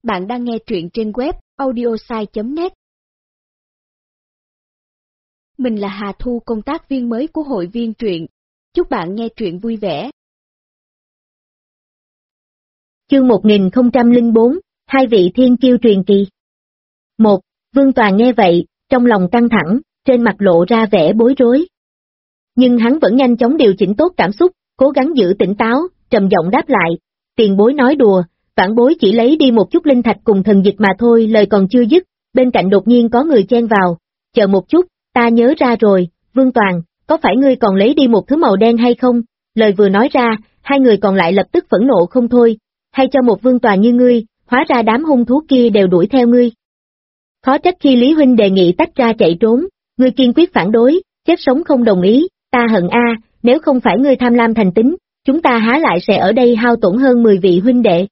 Bạn đang nghe truyện trên web audiosai.net. Mình là Hà Thu, công tác viên mới của hội viên truyện. Chúc bạn nghe truyện vui vẻ. Chương 1004, hai vị thiên kiêu truyền kỳ. 1. Vương Toàn nghe vậy, trong lòng căng thẳng, trên mặt lộ ra vẻ bối rối. Nhưng hắn vẫn nhanh chóng điều chỉnh tốt cảm xúc, cố gắng giữ tỉnh táo, trầm giọng đáp lại. Tiền bối nói đùa, vãn bối chỉ lấy đi một chút linh thạch cùng thần dịch mà thôi. Lời còn chưa dứt, bên cạnh đột nhiên có người chen vào. Chờ một chút, ta nhớ ra rồi, Vương Toàn, có phải ngươi còn lấy đi một thứ màu đen hay không? Lời vừa nói ra, hai người còn lại lập tức phẫn nộ không thôi. Hay cho một Vương Toàn như ngươi, hóa ra đám hung thú kia đều đuổi theo ngươi. Khó trách khi Lý Huynh đề nghị tách ra chạy trốn, ngươi kiên quyết phản đối, chết sống không đồng ý. Ta hận a, nếu không phải ngươi tham lam thành tính, chúng ta há lại sẽ ở đây hao tổn hơn 10 vị huynh đệ.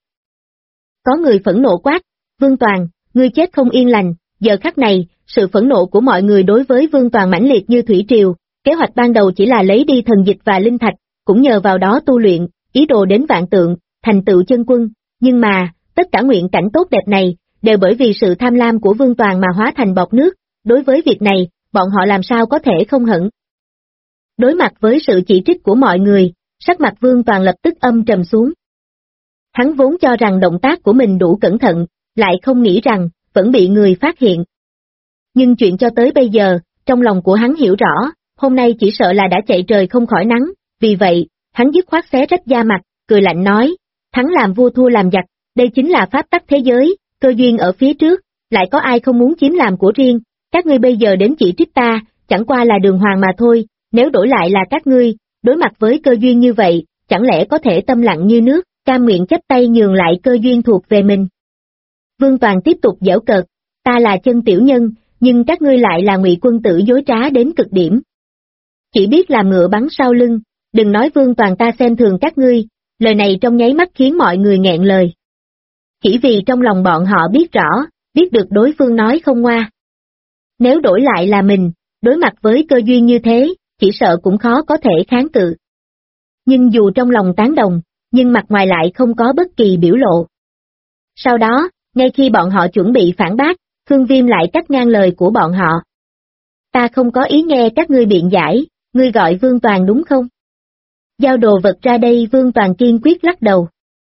Có người phẫn nộ quát, Vương Toàn, ngươi chết không yên lành. Giờ khắc này, sự phẫn nộ của mọi người đối với Vương Toàn mãnh liệt như thủy triều. Kế hoạch ban đầu chỉ là lấy đi thần dịch và linh thạch, cũng nhờ vào đó tu luyện, ý đồ đến vạn tượng, thành tựu chân quân. Nhưng mà, tất cả nguyện cảnh tốt đẹp này, đều bởi vì sự tham lam của Vương Toàn mà hóa thành bọt nước. Đối với việc này, bọn họ làm sao có thể không hận. Đối mặt với sự chỉ trích của mọi người, sắc mặt Vương Toàn lập tức âm trầm xuống. Hắn vốn cho rằng động tác của mình đủ cẩn thận, lại không nghĩ rằng, vẫn bị người phát hiện. Nhưng chuyện cho tới bây giờ, trong lòng của hắn hiểu rõ, hôm nay chỉ sợ là đã chạy trời không khỏi nắng, vì vậy, hắn dứt khoát xé rách da mặt, cười lạnh nói, thắng làm vua thua làm giặc, đây chính là pháp tắc thế giới, cơ duyên ở phía trước, lại có ai không muốn chiếm làm của riêng, các ngươi bây giờ đến chỉ trích ta, chẳng qua là đường hoàng mà thôi, nếu đổi lại là các ngươi, đối mặt với cơ duyên như vậy, chẳng lẽ có thể tâm lặng như nước, cam nguyện chấp tay nhường lại cơ duyên thuộc về mình. Vương Toàn tiếp tục giễu cợt, ta là chân tiểu nhân, nhưng các ngươi lại là ngụy quân tử dối trá đến cực điểm. Chỉ biết làm ngựa bắn sau lưng, đừng nói Vương Toàn ta xem thường các ngươi, lời này trong nháy mắt khiến mọi người nghẹn lời. Chỉ vì trong lòng bọn họ biết rõ, biết được đối phương nói không ngoa. Nếu đổi lại là mình, đối mặt với cơ duyên như thế, chỉ sợ cũng khó có thể kháng cự. Nhưng dù trong lòng tán đồng, nhưng mặt ngoài lại không có bất kỳ biểu lộ. Sau đó, ngay khi bọn họ chuẩn bị phản bác, Khương Viêm lại cắt ngang lời của bọn họ. Ta không có ý nghe các ngươi biện giải, ngươi gọi Vương Toàn đúng không? Giao đồ vật ra đây. Vương Toàn kiên quyết lắc đầu.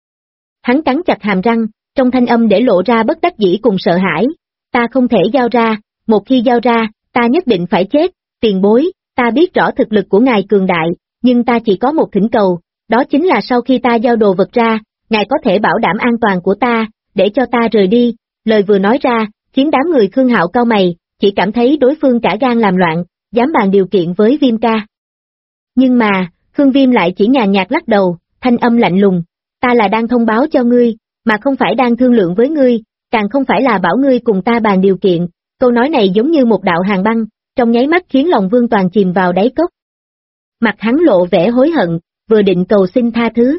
Hắn cắn chặt hàm răng, trong thanh âm để lộ ra bất đắc dĩ cùng sợ hãi. Ta không thể giao ra, một khi giao ra, ta nhất định phải chết. Tiền bối, ta biết rõ thực lực của ngài cường đại, nhưng ta chỉ có một thỉnh cầu, đó chính là sau khi ta giao đồ vật ra, ngài có thể bảo đảm an toàn của ta, để cho ta rời đi. Lời vừa nói ra, khiến đám người Khương Hạo cau mày, chỉ cảm thấy đối phương cả gan làm loạn, dám bàn điều kiện với Viêm ca. Nhưng mà, Khương Viêm lại chỉ nhàn nhạt lắc đầu, thanh âm lạnh lùng, ta là đang thông báo cho ngươi, mà không phải đang thương lượng với ngươi, càng không phải là bảo ngươi cùng ta bàn điều kiện. Câu nói này giống như một đạo hàn băng, trong nháy mắt khiến lòng Vương Toàn chìm vào đáy cốc. Mặt hắn lộ vẻ hối hận, vừa định cầu xin tha thứ.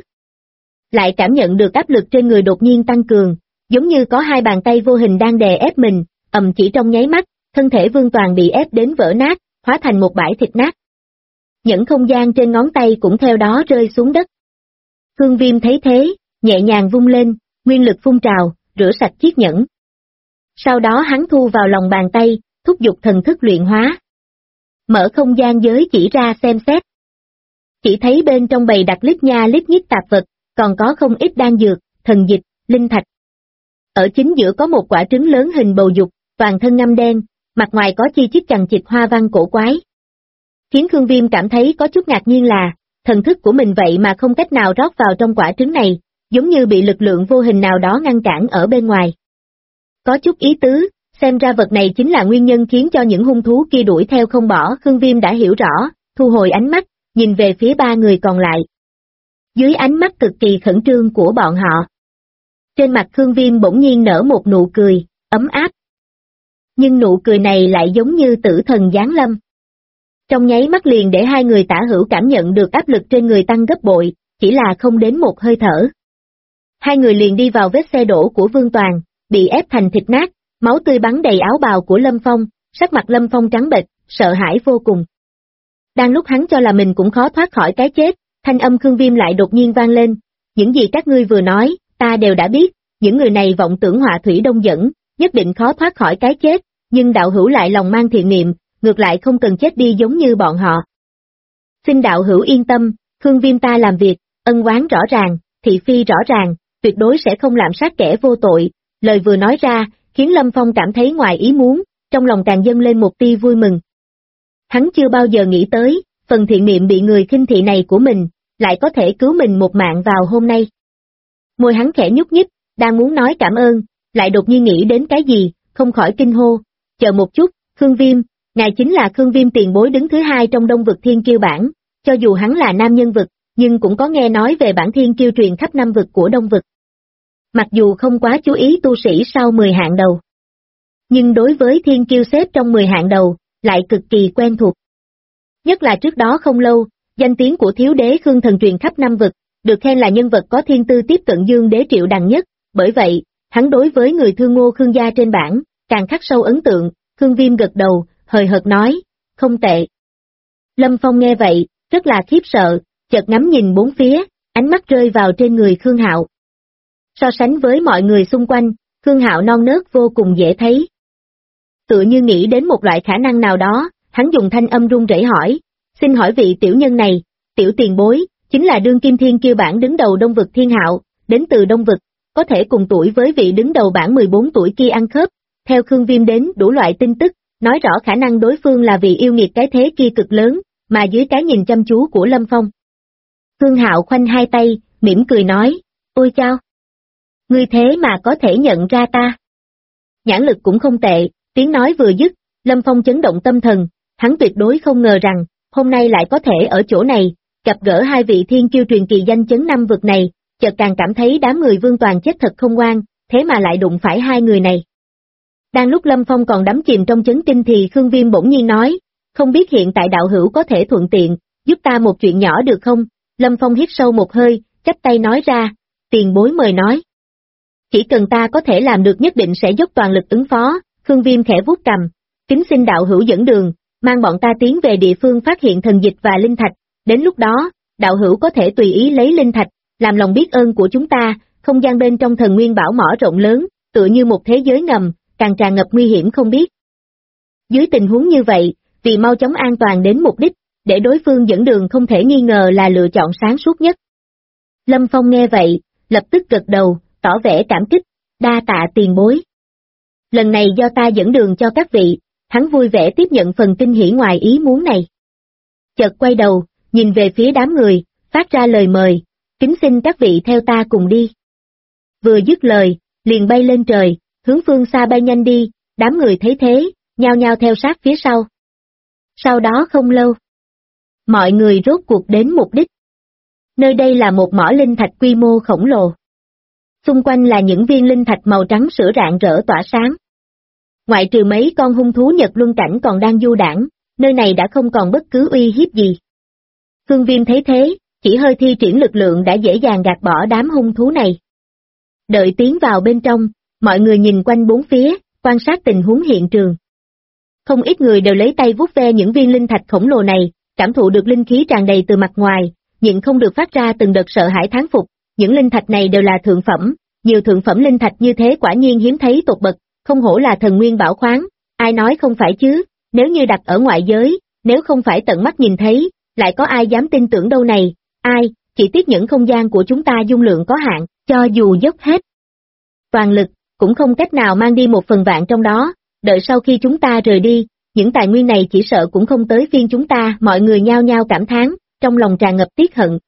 Lại cảm nhận được áp lực trên người đột nhiên tăng cường, giống như có hai bàn tay vô hình đang đè ép mình, chỉ trong nháy mắt, thân thể Vương Toàn bị ép đến vỡ nát, hóa thành một bãi thịt nát. Những không gian trên ngón tay cũng theo đó rơi xuống đất. Khương Viêm thấy thế, nhẹ nhàng vung lên, nguyên lực phun trào, rửa sạch chiếc nhẫn. Sau đó hắn thu vào lòng bàn tay, thúc giục thần thức luyện hóa. Mở không gian giới chỉ ra xem xét. Chỉ thấy bên trong bầy đặt lít nha lít nhít tạp vật, còn có không ít đan dược, thần dịch, linh thạch. Ở chính giữa có một quả trứng lớn hình bầu dục, toàn thân ngăm đen, mặt ngoài có chi chít chằng chịt hoa văn cổ quái. Khiến Khương Viêm cảm thấy có chút ngạc nhiên là, thần thức của mình vậy mà không cách nào rót vào trong quả trứng này, giống như bị lực lượng vô hình nào đó ngăn cản ở bên ngoài. Có chút ý tứ, xem ra vật này chính là nguyên nhân khiến cho những hung thú kia đuổi theo không bỏ. Khương Viêm đã hiểu rõ, thu hồi ánh mắt, nhìn về phía ba người còn lại. Dưới ánh mắt cực kỳ khẩn trương của bọn họ, trên mặt Khương Viêm bỗng nhiên nở một nụ cười, ấm áp. Nhưng nụ cười này lại giống như tử thần giáng lâm. Trong nháy mắt liền để hai người tả hữu cảm nhận được áp lực trên người tăng gấp bội, chỉ là không đến một hơi thở. Hai người liền đi vào vết xe đổ của Vương Toàn, bị ép thành thịt nát, máu tươi bắn đầy áo bào của Lâm Phong, sắc mặt Lâm Phong trắng bệch, sợ hãi vô cùng. Đang lúc hắn cho là mình cũng khó thoát khỏi cái chết, thanh âm Khương Viêm lại đột nhiên vang lên, những gì các ngươi vừa nói, ta đều đã biết, những người này vọng tưởng họa thủy đông dẫn, nhất định khó thoát khỏi cái chết, nhưng đạo hữu lại lòng mang thiện niệm, ngược lại không cần chết đi giống như bọn họ. Xin đạo hữu yên tâm, Khương Viêm ta làm việc, ân oán rõ ràng, thị phi rõ ràng, tuyệt đối sẽ không lạm sát kẻ vô tội. Lời vừa nói ra, khiến Lâm Phong cảm thấy ngoài ý muốn, trong lòng càng dâng lên một tia vui mừng. Hắn chưa bao giờ nghĩ tới, phần thiện niệm bị người khinh thị này của mình, lại có thể cứu mình một mạng vào hôm nay. Môi hắn khẽ nhúc nhích, đang muốn nói cảm ơn, lại đột nhiên nghĩ đến cái gì, không khỏi kinh hô. Chờ một chút, Khương Viêm, ngài chính là Khương Viêm tiền bối đứng thứ hai trong Đông vực Thiên Kiêu bảng, cho dù hắn là nam nhân vực, nhưng cũng có nghe nói về bản Thiên Kiêu truyền khắp năm vực của Đông vực. Mặc dù không quá chú ý tu sĩ sau 10 hạng đầu, nhưng đối với Thiên Kiêu xếp trong 10 hạng đầu, lại cực kỳ quen thuộc. Nhất là trước đó không lâu, danh tiếng của thiếu đế Khương Thần truyền khắp năm vực, được khen là nhân vật có thiên tư tiếp cận Dương Đế Triệu Đằng nhất, bởi vậy, hắn đối với người thương Ngô Khương gia trên bảng, càng khắc sâu ấn tượng. Khương Viêm gật đầu, hời hợt nói, không tệ. Lâm Phong nghe vậy, rất là khiếp sợ, chợt ngắm nhìn bốn phía, ánh mắt rơi vào trên người Khương Hạo. So sánh với mọi người xung quanh, Khương Hạo non nớt vô cùng dễ thấy. Tựa như nghĩ đến một loại khả năng nào đó, hắn dùng thanh âm run rẩy hỏi, xin hỏi vị tiểu nhân này, tiểu tiền bối, chính là đương kim thiên kiêu bảng đứng đầu Đông vực Thiên Hạo, đến từ Đông vực, có thể cùng tuổi với vị đứng đầu bảng 14 tuổi kia ăn khớp. Theo Khương Viêm đến đủ loại tin tức, nói rõ khả năng đối phương là vị yêu nghiệt cái thế kia cực lớn, mà dưới cái nhìn chăm chú của Lâm Phong. Khương Hạo khoanh hai tay, mỉm cười nói, ôi chao! Ngươi thế mà có thể nhận ra ta. Nhãn lực cũng không tệ, tiếng nói vừa dứt, Lâm Phong chấn động tâm thần, hắn tuyệt đối không ngờ rằng, hôm nay lại có thể ở chỗ này, gặp gỡ hai vị thiên kiêu truyền kỳ danh chấn năm vực này, chợt càng cảm thấy đám người Vương Toàn chết thật không ngoan, thế mà lại đụng phải hai người này. Đang lúc Lâm Phong còn đắm chìm trong chấn kinh thì Khương Viêm bỗng nhiên nói, không biết hiện tại đạo hữu có thể thuận tiện, giúp ta một chuyện nhỏ được không? Lâm Phong hít sâu một hơi, chắp tay nói ra, tiền bối mời nói. Chỉ cần ta có thể làm được nhất định sẽ dốc toàn lực ứng phó. Khương Viêm khẽ vuốt cằm, kính xin đạo hữu dẫn đường, mang bọn ta tiến về địa phương phát hiện thần dịch và linh thạch, đến lúc đó, đạo hữu có thể tùy ý lấy linh thạch, làm lòng biết ơn của chúng ta. Không gian bên trong thần nguyên bảo mỏ rộng lớn, tựa như một thế giới ngầm, càng tràn ngập nguy hiểm không biết. Dưới tình huống như vậy, vì mau chóng an toàn đến mục đích, để đối phương dẫn đường không thể nghi ngờ là lựa chọn sáng suốt nhất. Lâm Phong nghe vậy, lập tức gật đầu, tỏ vẻ cảm kích, đa tạ tiền bối. Lần này do ta dẫn đường cho các vị, hắn vui vẻ tiếp nhận phần kinh hỉ ngoài ý muốn này. Chợt quay đầu, nhìn về phía đám người, phát ra lời mời, kính xin các vị theo ta cùng đi. Vừa dứt lời, liền bay lên trời, hướng phương xa bay nhanh đi, đám người thấy thế, nhao nhao theo sát phía sau. Sau đó không lâu, mọi người rốt cuộc đến mục đích. Nơi đây là một mỏ linh thạch quy mô khổng lồ. Xung quanh là những viên linh thạch màu trắng sữa rạng rỡ tỏa sáng. Ngoại trừ mấy con hung thú Nhật Luân Cảnh còn đang du đãng, nơi này đã không còn bất cứ uy hiếp gì. Khương Viêm thấy thế, chỉ hơi thi triển lực lượng đã dễ dàng gạt bỏ đám hung thú này. Đợi tiến vào bên trong, mọi người nhìn quanh bốn phía, quan sát tình huống hiện trường. Không ít người đều lấy tay vuốt ve những viên linh thạch khổng lồ này, cảm thụ được linh khí tràn đầy từ mặt ngoài, nhịn không được phát ra từng đợt sợ hãi thán phục. Những linh thạch này đều là thượng phẩm, nhiều thượng phẩm linh thạch như thế quả nhiên hiếm thấy tột bậc, không hổ là thần nguyên bảo khoáng, ai nói không phải chứ, nếu như đặt ở ngoại giới, nếu không phải tận mắt nhìn thấy, lại có ai dám tin tưởng đâu này, ai, chỉ tiếc những không gian của chúng ta dung lượng có hạn, cho dù dốc hết toàn lực, cũng không cách nào mang đi 1/1000 trong đó, đợi sau khi chúng ta rời đi, những tài nguyên này chỉ sợ cũng không tới phiên chúng ta. Mọi người nhao nhao cảm thán, trong lòng tràn ngập tiếc hận.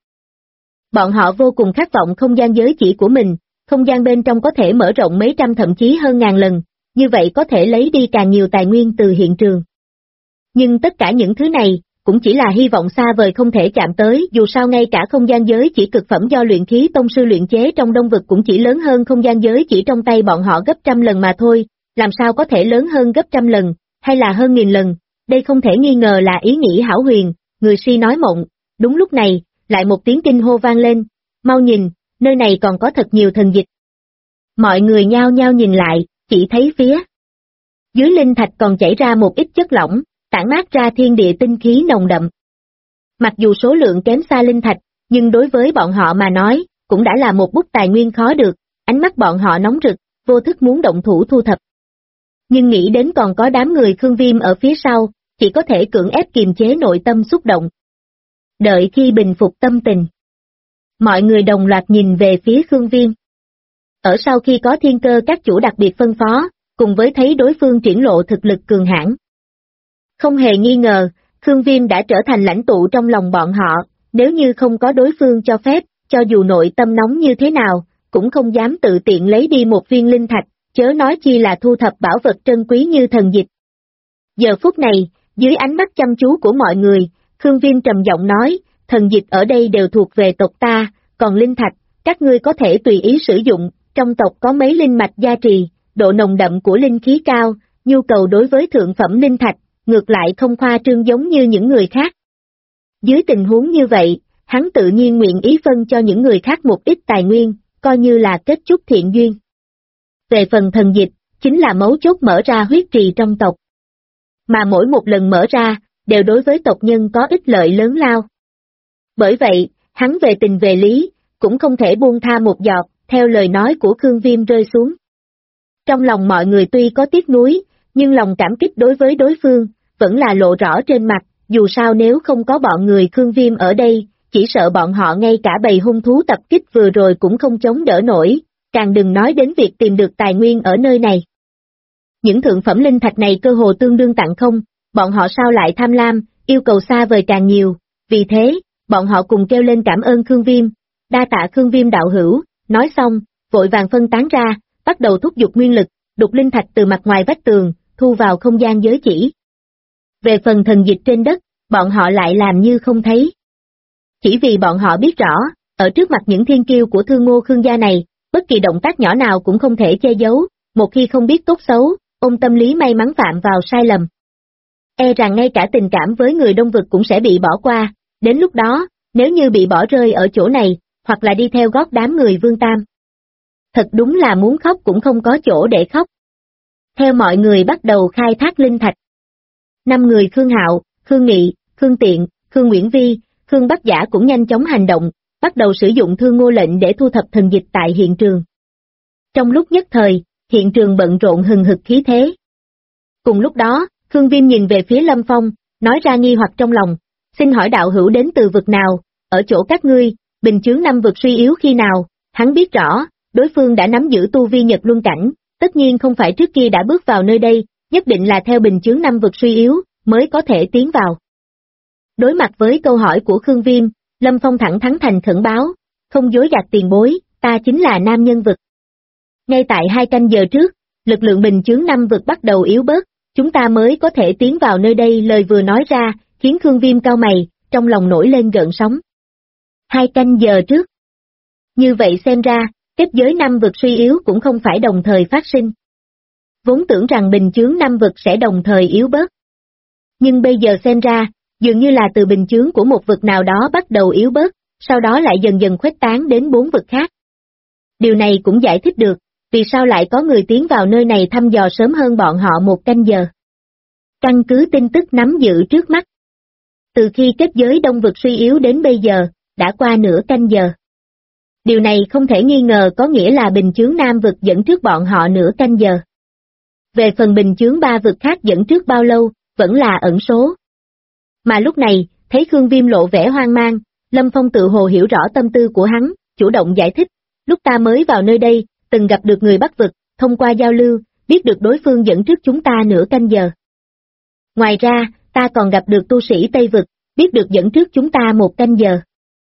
Bọn họ vô cùng khát vọng không gian giới chỉ của mình, không gian bên trong có thể mở rộng mấy trăm thậm chí hơn ngàn lần, như vậy có thể lấy đi càng nhiều tài nguyên từ hiện trường. Nhưng tất cả những thứ này, cũng chỉ là hy vọng xa vời không thể chạm tới, dù sao ngay cả không gian giới chỉ cực phẩm do luyện khí tông sư luyện chế trong Đông vực cũng chỉ lớn hơn không gian giới chỉ trong tay bọn họ gấp trăm lần mà thôi, làm sao có thể lớn hơn gấp trăm lần, hay là hơn nghìn lần, đây không thể nghi ngờ là ý nghĩ hão huyền, người si nói mộng. Đúng lúc này, lại một tiếng kinh hô vang lên, mau nhìn, nơi này còn có thật nhiều thần dịch. Mọi người nhao nhao nhìn lại, chỉ thấy phía dưới linh thạch còn chảy ra một ít chất lỏng, tản mát ra thiên địa tinh khí nồng đậm. Mặc dù số lượng kém xa linh thạch, nhưng đối với bọn họ mà nói, cũng đã là một bút tài nguyên khó được, ánh mắt bọn họ nóng rực, vô thức muốn động thủ thu thập. Nhưng nghĩ đến còn có đám người Khương Viêm ở phía sau, chỉ có thể cưỡng ép kiềm chế nội tâm xúc động. Đợi khi bình phục tâm tình, mọi người đồng loạt nhìn về phía Khương Viêm. Ở sau khi có thiên cơ các chủ đặc biệt phân phó, cùng với thấy đối phương triển lộ thực lực cường hãn. Không hề nghi ngờ, Khương Viêm đã trở thành lãnh tụ trong lòng bọn họ, nếu như không có đối phương cho phép, cho dù nội tâm nóng như thế nào, cũng không dám tự tiện lấy đi một viên linh thạch, chớ nói chi là thu thập bảo vật trân quý như thần dịch. Giờ phút này, dưới ánh mắt chăm chú của mọi người, Khương Viêm trầm giọng nói, thần dịch ở đây đều thuộc về tộc ta, còn linh thạch, các ngươi có thể tùy ý sử dụng, trong tộc có mấy linh mạch gia trì, độ nồng đậm của linh khí cao, nhu cầu đối với thượng phẩm linh thạch, ngược lại không khoa trương giống như những người khác. Dưới tình huống như vậy, hắn tự nhiên nguyện ý phân cho những người khác một ít tài nguyên, coi như là kết chút thiện duyên. Về phần thần dịch, chính là mấu chốt mở ra huyết trì trong tộc. Mà mỗi một lần mở ra, đều đối với tộc nhân có ích lợi lớn lao. Bởi vậy, hắn về tình về lý, cũng không thể buông tha một giọt, theo lời nói của Khương Viêm rơi xuống. Trong lòng mọi người tuy có tiếc nuối, nhưng lòng cảm kích đối với đối phương, vẫn là lộ rõ trên mặt, dù sao nếu không có bọn người Khương Viêm ở đây, chỉ sợ bọn họ ngay cả bầy hung thú tập kích vừa rồi cũng không chống đỡ nổi, càng đừng nói đến việc tìm được tài nguyên ở nơi này. Những thượng phẩm linh thạch này cơ hồ tương đương tặng không, bọn họ sao lại tham lam, yêu cầu xa vời càng nhiều, vì thế, bọn họ cùng kêu lên cảm ơn Khương Viêm, đa tạ Khương Viêm đạo hữu, nói xong, vội vàng phân tán ra, bắt đầu thúc giục nguyên lực, đục linh thạch từ mặt ngoài vách tường, thu vào không gian giới chỉ. Về phần thần dịch trên đất, bọn họ lại làm như không thấy. Chỉ vì bọn họ biết rõ, ở trước mặt những thiên kiêu của Thương Ngô Khương gia này, bất kỳ động tác nhỏ nào cũng không thể che giấu, một khi không biết tốt xấu, ôm tâm lý may mắn phạm vào sai lầm. E rằng ngay cả tình cảm với người Đông Vực cũng sẽ bị bỏ qua, đến lúc đó, nếu như bị bỏ rơi ở chỗ này, hoặc là đi theo gót đám người Vương Tam. Thật đúng là muốn khóc cũng không có chỗ để khóc. Theo mọi người bắt đầu khai thác linh thạch. 5 người Khương Hạo, Khương Nghị, Khương Tiện, Khương Nguyễn Vi, Khương Bắc Giả cũng nhanh chóng hành động, bắt đầu sử dụng Thương Ngô lệnh để thu thập thần dịch tại hiện trường. Trong lúc nhất thời, hiện trường bận rộn hừng hực khí thế. Cùng lúc đó, Khương Viêm nhìn về phía Lâm Phong, nói ra nghi hoặc trong lòng, xin hỏi đạo hữu đến từ vực nào, ở chỗ các ngươi, bình chướng 5 vực suy yếu khi nào, hắn biết rõ, đối phương đã nắm giữ tu vi Nhật Luân cảnh, tất nhiên không phải trước kia đã bước vào nơi đây, nhất định là theo bình chướng 5 vực suy yếu, mới có thể tiến vào. Đối mặt với câu hỏi của Khương Viêm, Lâm Phong thẳng thắn thành khẩn báo, không dối gạt tiền bối, ta chính là nam nhân vực. Ngay tại 2 canh giờ trước, lực lượng bình chướng 5 vực bắt đầu yếu bớt, chúng ta mới có thể tiến vào nơi đây. Lời vừa nói ra, khiến Khương Viêm cau mày, trong lòng nổi lên gợn sóng. 2 canh giờ trước. Như vậy xem ra, kết giới 5 vực suy yếu cũng không phải đồng thời phát sinh. Vốn tưởng rằng bình chướng 5 vực sẽ đồng thời yếu bớt. Nhưng bây giờ xem ra, dường như là từ bình chướng của một vực nào đó bắt đầu yếu bớt, sau đó lại dần dần khuếch tán đến 4 vực khác. Điều này cũng giải thích được, vì sao lại có người tiến vào nơi này thăm dò sớm hơn bọn họ 1 canh giờ. Căn cứ tin tức nắm giữ trước mắt. Từ khi kết giới đông vực suy yếu đến bây giờ, đã qua nửa canh giờ. Điều này không thể nghi ngờ có nghĩa là bình chướng nam vực dẫn trước bọn họ nửa canh giờ. Về phần bình chướng 3 vực khác dẫn trước bao lâu, vẫn là ẩn số. Mà lúc này, thấy Khương Viêm lộ vẻ hoang mang, Lâm Phong tự hồ hiểu rõ tâm tư của hắn, chủ động giải thích, lúc ta mới vào nơi đây, từng gặp được người Bắc vực, thông qua giao lưu, biết được đối phương dẫn trước chúng ta nửa canh giờ. Ngoài ra, ta còn gặp được tu sĩ Tây vực, biết được dẫn trước chúng ta 1 canh giờ.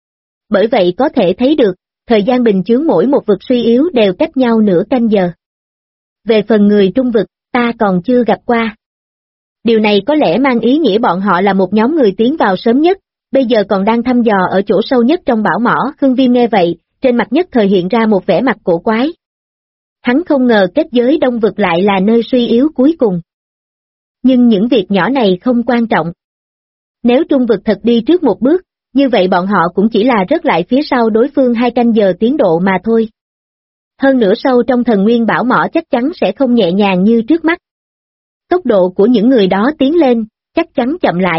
Bởi vậy có thể thấy được, thời gian bình chướng mỗi một vực suy yếu đều cách nhau nửa canh giờ. Về phần người Trung vực, ta còn chưa gặp qua. Điều này có lẽ mang ý nghĩa bọn họ là một nhóm người tiến vào sớm nhất, bây giờ còn đang thăm dò ở chỗ sâu nhất trong bảo mỏ. Khương Viêm nghe vậy, trên mặt nhất thời hiện ra một vẻ mặt cổ quái. Hắn không ngờ kết giới đông vực lại là nơi suy yếu cuối cùng. Nhưng những việc nhỏ này không quan trọng. Nếu Trung vực thật đi trước một bước, như vậy bọn họ cũng chỉ là rớt lại phía sau đối phương 2 canh giờ tiến độ mà thôi. Hơn nữa sâu trong thần nguyên bảo mỏ chắc chắn sẽ không nhẹ nhàng như trước mắt. Tốc độ của những người đó tiến lên, chắc chắn chậm lại.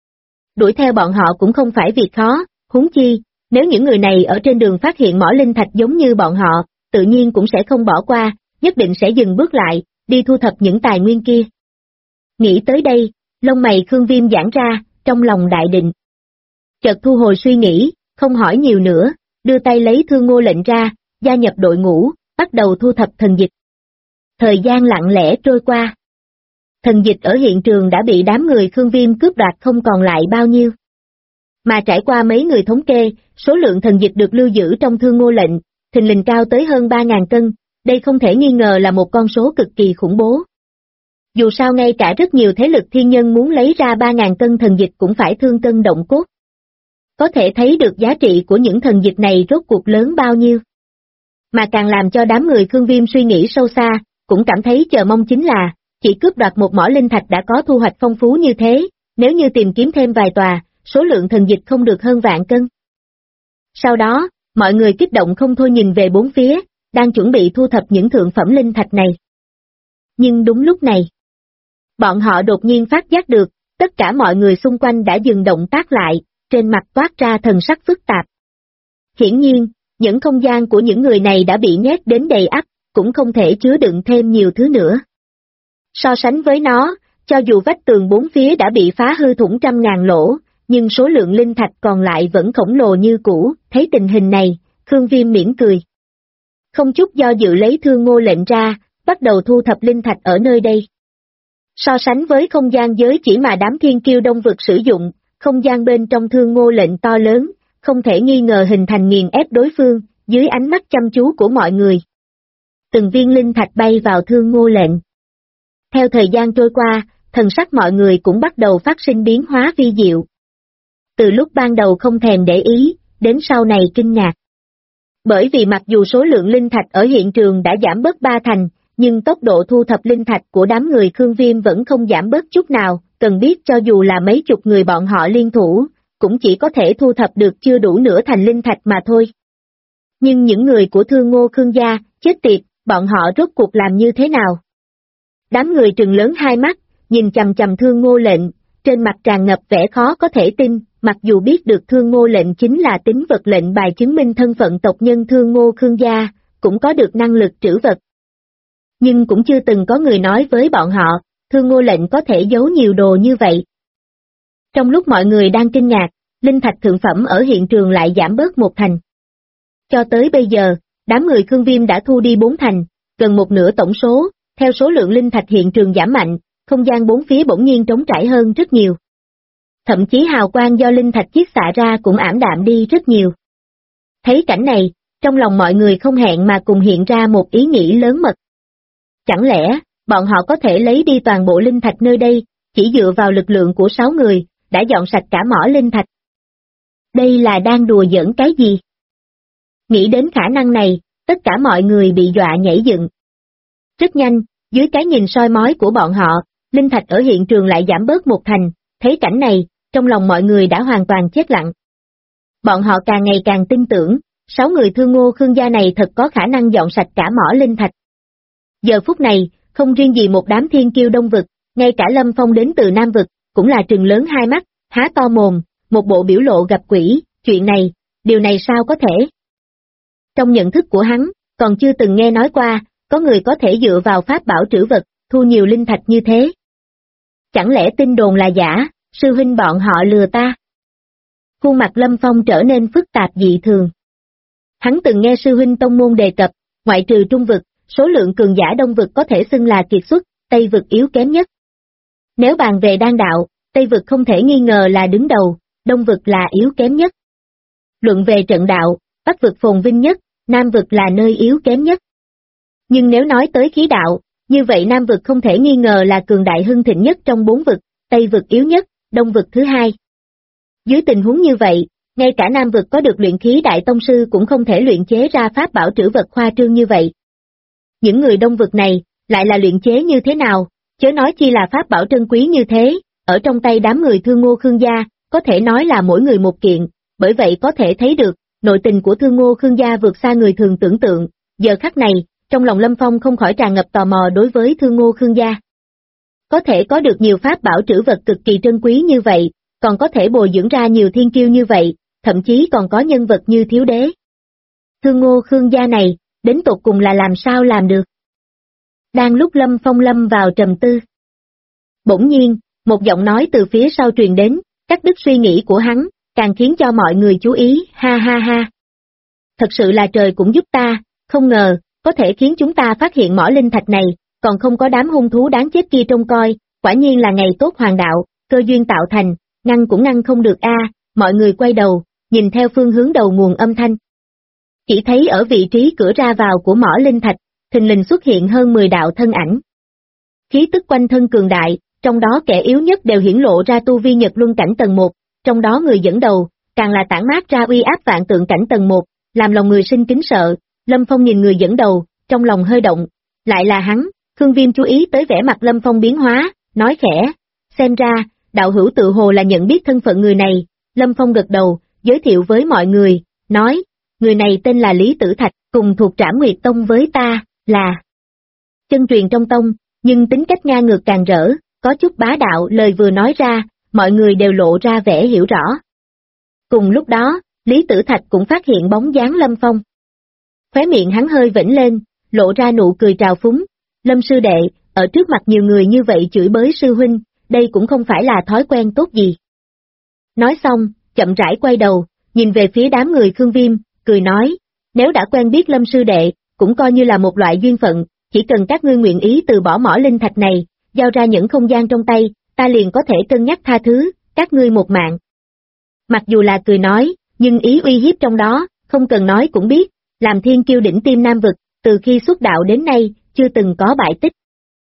Đuổi theo bọn họ cũng không phải việc khó, huống chi, nếu những người này ở trên đường phát hiện mỏ linh thạch giống như bọn họ, tự nhiên cũng sẽ không bỏ qua, nhất định sẽ dừng bước lại, đi thu thập những tài nguyên kia. Nghĩ tới đây, lông mày Khương Viêm giãn ra, trong lòng đại định. Chợt thu hồi suy nghĩ, không hỏi nhiều nữa, đưa tay lấy Thương Ngô lệnh ra, gia nhập đội ngũ, bắt đầu thu thập thần dịch. Thời gian lặng lẽ trôi qua. Thần dịch ở hiện trường đã bị đám người Khương Viêm cướp đoạt không còn lại bao nhiêu. Mà trải qua mấy người thống kê, số lượng thần dịch được lưu giữ trong Thương Ngô lệnh, thình lình cao tới hơn 3.000 cân, đây không thể nghi ngờ là một con số cực kỳ khủng bố. Dù sao ngay cả rất nhiều thế lực thiên nhân muốn lấy ra 3.000 cân thần dịch cũng phải thương cân động cốt. Có thể thấy được giá trị của những thần dịch này rốt cuộc lớn bao nhiêu. Mà càng làm cho đám người Khương Viêm suy nghĩ sâu xa, cũng cảm thấy chờ mong chính là, chỉ cướp đoạt một mỏ linh thạch đã có thu hoạch phong phú như thế, nếu như tìm kiếm thêm vài tòa, số lượng thần dịch không được hơn vạn cân. Sau đó, mọi người kích động không thôi nhìn về bốn phía, đang chuẩn bị thu thập những thượng phẩm linh thạch này. Nhưng đúng lúc này, bọn họ đột nhiên phát giác được, tất cả mọi người xung quanh đã dừng động tác lại, trên mặt toát ra thần sắc phức tạp. Hiển nhiên, những không gian của những người này đã bị nhét đến đầy ắp, cũng không thể chứa đựng thêm nhiều thứ nữa. So sánh với nó, cho dù vách tường bốn phía đã bị phá hư thủng trăm ngàn lỗ, nhưng số lượng linh thạch còn lại vẫn khổng lồ như cũ, thấy tình hình này, Khương Viêm mỉm cười. Không chút do dự lấy Thương Ngô lệnh ra, bắt đầu thu thập linh thạch ở nơi đây. So sánh với không gian giới chỉ mà đám thiên kiêu đông vực sử dụng, không gian bên trong Thương Ngô lệnh to lớn, không thể nghi ngờ hình thành nghiền ép đối phương, dưới ánh mắt chăm chú của mọi người. Từng viên linh thạch bay vào Thương Ngô lệnh. Theo thời gian trôi qua, thần sắc mọi người cũng bắt đầu phát sinh biến hóa vi diệu. Từ lúc ban đầu không thèm để ý, đến sau này kinh ngạc. Bởi vì mặc dù số lượng linh thạch ở hiện trường đã giảm bớt 3 thành, nhưng tốc độ thu thập linh thạch của đám người Khương Viêm vẫn không giảm bớt chút nào, cần biết cho dù là mấy chục người bọn họ liên thủ, cũng chỉ có thể thu thập được chưa đủ nửa thành linh thạch mà thôi. Nhưng những người của Thương Ngô Khương gia, chết tiệt, bọn họ rốt cuộc làm như thế nào? Đám người trừng lớn hai mắt, nhìn chằm chằm Thương Ngô lệnh, trên mặt tràn ngập vẻ khó có thể tin, mặc dù biết được Thương Ngô lệnh chính là tín vật lệnh bài chứng minh thân phận tộc nhân Thương Ngô Khương gia, cũng có được năng lực trữ vật. Nhưng cũng chưa từng có người nói với bọn họ, Thương Ngô lệnh có thể giấu nhiều đồ như vậy. Trong lúc mọi người đang kinh ngạc, linh thạch thượng phẩm ở hiện trường lại giảm bớt 1 thành. Cho tới bây giờ, đám người Khương Viêm đã thu đi 4 thành, gần một nửa tổng số, theo số lượng linh thạch hiện trường giảm mạnh, không gian bốn phía bỗng nhiên trống trải hơn rất nhiều. Thậm chí hào quang do linh thạch chiết xạ ra cũng ảm đạm đi rất nhiều. Thấy cảnh này, trong lòng mọi người không hẹn mà cùng hiện ra một ý nghĩ lớn mật. Chẳng lẽ, bọn họ có thể lấy đi toàn bộ linh thạch nơi đây, chỉ dựa vào lực lượng của 6 người, đã dọn sạch cả mỏ linh thạch. Đây là đang đùa giỡn cái gì? Nghĩ đến khả năng này, tất cả mọi người bị dọa nhảy dựng. Rất nhanh, dưới cái nhìn soi mói của bọn họ, linh thạch ở hiện trường lại giảm bớt 1 thành, thấy cảnh này, trong lòng mọi người đã hoàn toàn chết lặng. Bọn họ càng ngày càng tin tưởng, 6 người Thương Ngô Khương gia này thật có khả năng dọn sạch cả mỏ linh thạch. Giờ phút này, không riêng gì một đám thiên kiêu đông vực, ngay cả Lâm Phong đến từ Nam vực, cũng là trừng lớn hai mắt, há to mồm, một bộ biểu lộ gặp quỷ, chuyện này, điều này sao có thể? Trong nhận thức của hắn, còn chưa từng nghe nói qua, có người có thể dựa vào pháp bảo trữ vật, thu nhiều linh thạch như thế. Chẳng lẽ tin đồn là giả, sư huynh bọn họ lừa ta? Khuôn mặt Lâm Phong trở nên phức tạp dị thường. Hắn từng nghe sư huynh tông môn đề cập, ngoại trừ trung vực, số lượng cường giả đông vực có thể xưng là kiệt xuất, tây vực yếu kém nhất. Nếu bàn về đan đạo, tây vực không thể nghi ngờ là đứng đầu, đông vực là yếu kém nhất. Luận về trận đạo, bắc vực phồn vinh nhất, nam vực là nơi yếu kém nhất. Nhưng nếu nói tới khí đạo, như vậy nam vực không thể nghi ngờ là cường đại hưng thịnh nhất trong 4 vực, tây vực yếu nhất, đông vực thứ hai. Dưới tình huống như vậy, ngay cả nam vực có được luyện khí đại tông sư cũng không thể luyện chế ra pháp bảo trữ vật khoa trương như vậy. Những người đông vực này, lại là luyện chế như thế nào, chớ nói chi là pháp bảo trân quý như thế, ở trong tay đám người Thương Ngô Khương gia, có thể nói là mỗi người một kiện, bởi vậy có thể thấy được, nội tình của Thương Ngô Khương gia vượt xa người thường tưởng tượng, giờ khắc này, trong lòng Lâm Phong không khỏi tràn ngập tò mò đối với Thương Ngô Khương gia. Có thể có được nhiều pháp bảo trữ vật cực kỳ trân quý như vậy, còn có thể bồi dưỡng ra nhiều thiên kiêu như vậy, thậm chí còn có nhân vật như thiếu đế. Thương Ngô Khương gia này, đến tột cùng là làm sao làm được. Đang lúc Lâm Phong lâm vào trầm tư. Bỗng nhiên, một giọng nói từ phía sau truyền đến, cắt đứt suy nghĩ của hắn, càng khiến cho mọi người chú ý, ha ha ha. Thật sự là trời cũng giúp ta, không ngờ, có thể khiến chúng ta phát hiện mỏ linh thạch này, còn không có đám hung thú đáng chết kia trông coi, quả nhiên là ngày tốt hoàng đạo, cơ duyên tạo thành, ngăn cũng ngăn không được a. Mọi người quay đầu, nhìn theo phương hướng đầu nguồn âm thanh. Chỉ thấy ở vị trí cửa ra vào của mỏ linh thạch, thình lình xuất hiện hơn 10 đạo thân ảnh. Khí tức quanh thân cường đại, trong đó kẻ yếu nhất đều hiển lộ ra tu vi Nhật Luân cảnh tầng 1, trong đó người dẫn đầu, càng là tản mát ra uy áp vạn tượng cảnh tầng 1, làm lòng người sinh kính sợ. Lâm Phong nhìn người dẫn đầu, trong lòng hơi động, lại là hắn. Khương Viêm chú ý tới vẻ mặt Lâm Phong biến hóa, nói khẽ, xem ra, đạo hữu tự hồ là nhận biết thân phận người này. Lâm Phong gật đầu, giới thiệu với mọi người, nói, người này tên là Lý Tử Thạch, cùng thuộc Trảm Nguyệt Tông với ta, là chân truyền trong tông, nhưng tính cách ngang ngược càng rỡ, có chút bá đạo. Lời vừa nói ra, mọi người đều lộ ra vẻ hiểu rõ. Cùng lúc đó, Lý Tử Thạch cũng phát hiện bóng dáng Lâm Phong. Khóe miệng hắn hơi vểnh lên, lộ ra nụ cười trào phúng, Lâm sư đệ, ở trước mặt nhiều người như vậy chửi bới sư huynh, đây cũng không phải là thói quen tốt gì. Nói xong, chậm rãi quay đầu, nhìn về phía đám người Khương Viêm, cười nói, nếu đã quen biết Lâm sư đệ, cũng coi như là một loại duyên phận, chỉ cần các ngươi nguyện ý từ bỏ mỏ linh thạch này, giao ra những không gian trong tay, ta liền có thể cân nhắc tha thứ, các ngươi một mạng. Mặc dù là cười nói, nhưng ý uy hiếp trong đó, không cần nói cũng biết, làm thiên kiêu đỉnh tim Nam vực, từ khi xuất đạo đến nay, chưa từng có bại tích.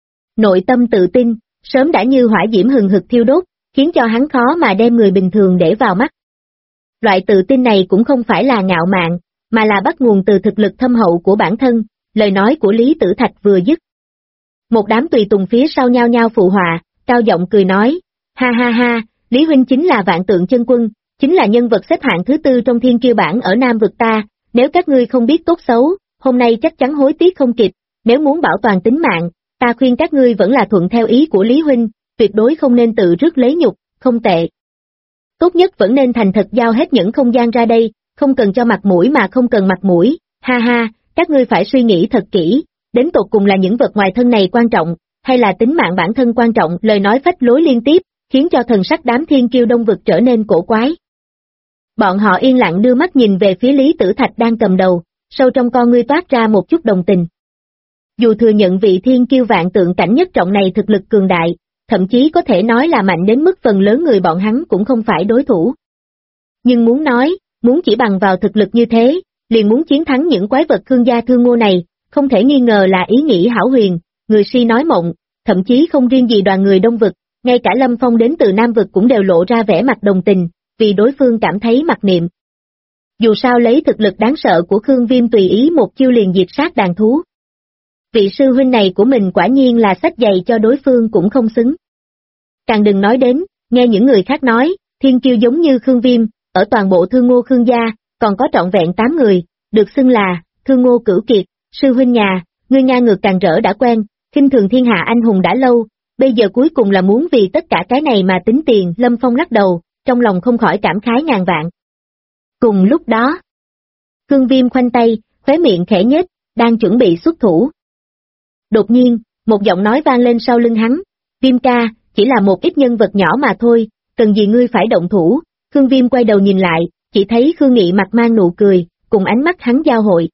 Nội tâm tự tin, sớm đã như hỏa diễm hừng hực thiêu đốt, khiến cho hắn khó mà đem người bình thường để vào mắt. Loại tự tin này cũng không phải là ngạo mạn, mà là bắt nguồn từ thực lực thâm hậu của bản thân. Lời nói của Lý Tử Thạch vừa dứt, một đám tùy tùng phía sau nhao nhao phụ họa, cao giọng cười nói, ha ha ha, Lý huynh chính là vạn tượng chân quân, chính là nhân vật xếp hạng thứ 4 trong thiên kiêu bảng ở Nam vực ta, nếu các ngươi không biết tốt xấu, hôm nay chắc chắn hối tiếc không kịp, nếu muốn bảo toàn tính mạng, ta khuyên các ngươi vẫn là thuận theo ý của Lý huynh, tuyệt đối không nên tự rước lấy nhục, không tệ. Tốt nhất vẫn nên thành thật giao hết những không gian ra đây, không cần cho mặt mũi mà không cần mặt mũi, ha ha, các ngươi phải suy nghĩ thật kỹ, đến tột cùng là những vật ngoài thân này quan trọng, hay là tính mạng bản thân quan trọng. Lời nói phách lối liên tiếp, khiến cho thần sắc đám thiên kiêu đông vực trở nên cổ quái. Bọn họ yên lặng đưa mắt nhìn về phía Lý Tử Thạch đang cầm đầu, sâu trong con ngươi toát ra một chút đồng tình. Dù thừa nhận vị thiên kiêu vạn tượng cảnh nhất trọng này thực lực cường đại, thậm chí có thể nói là mạnh đến mức phần lớn người bọn hắn cũng không phải đối thủ. Nhưng muốn nói, muốn chỉ bằng vào thực lực như thế, liền muốn chiến thắng những quái vật Khương gia Thương Ngô này, không thể nghi ngờ là ý nghĩ hão huyền, người si nói mộng, thậm chí không riêng gì đoàn người đông vực, ngay cả Lâm Phong đến từ Nam vực cũng đều lộ ra vẻ mặt đồng tình, vì đối phương cảm thấy mặc niệm. Dù sao lấy thực lực đáng sợ của Khương Viêm tùy ý một chiêu liền diệt sát đàn thú. Vị sư huynh này của mình quả nhiên là xách giày cho đối phương cũng không xứng. Càng đừng nói đến, nghe những người khác nói, thiên kiêu giống như Khương Viêm, ở toàn bộ Thương Ngô Khương gia, còn có trọn vẹn 8 người, được xưng là Thương Ngô Cửu Kiệt. Sư huynh nhà, ngươi ngang ngược càng rỡ đã quen, khinh thường thiên hạ anh hùng đã lâu, bây giờ cuối cùng là muốn vì tất cả cái này mà tính tiền. Lâm Phong lắc đầu, trong lòng không khỏi cảm khái ngàn vạn. Cùng lúc đó, Khương Viêm khoanh tay, khóe miệng khẽ nhếch, đang chuẩn bị xuất thủ. Đột nhiên, một giọng nói vang lên sau lưng hắn, Viêm ca, chỉ là một ít nhân vật nhỏ mà thôi, cần gì ngươi phải động thủ. Khương Viêm quay đầu nhìn lại, chỉ thấy Khương Nghị mặt mang nụ cười, cùng ánh mắt hắn giao hội.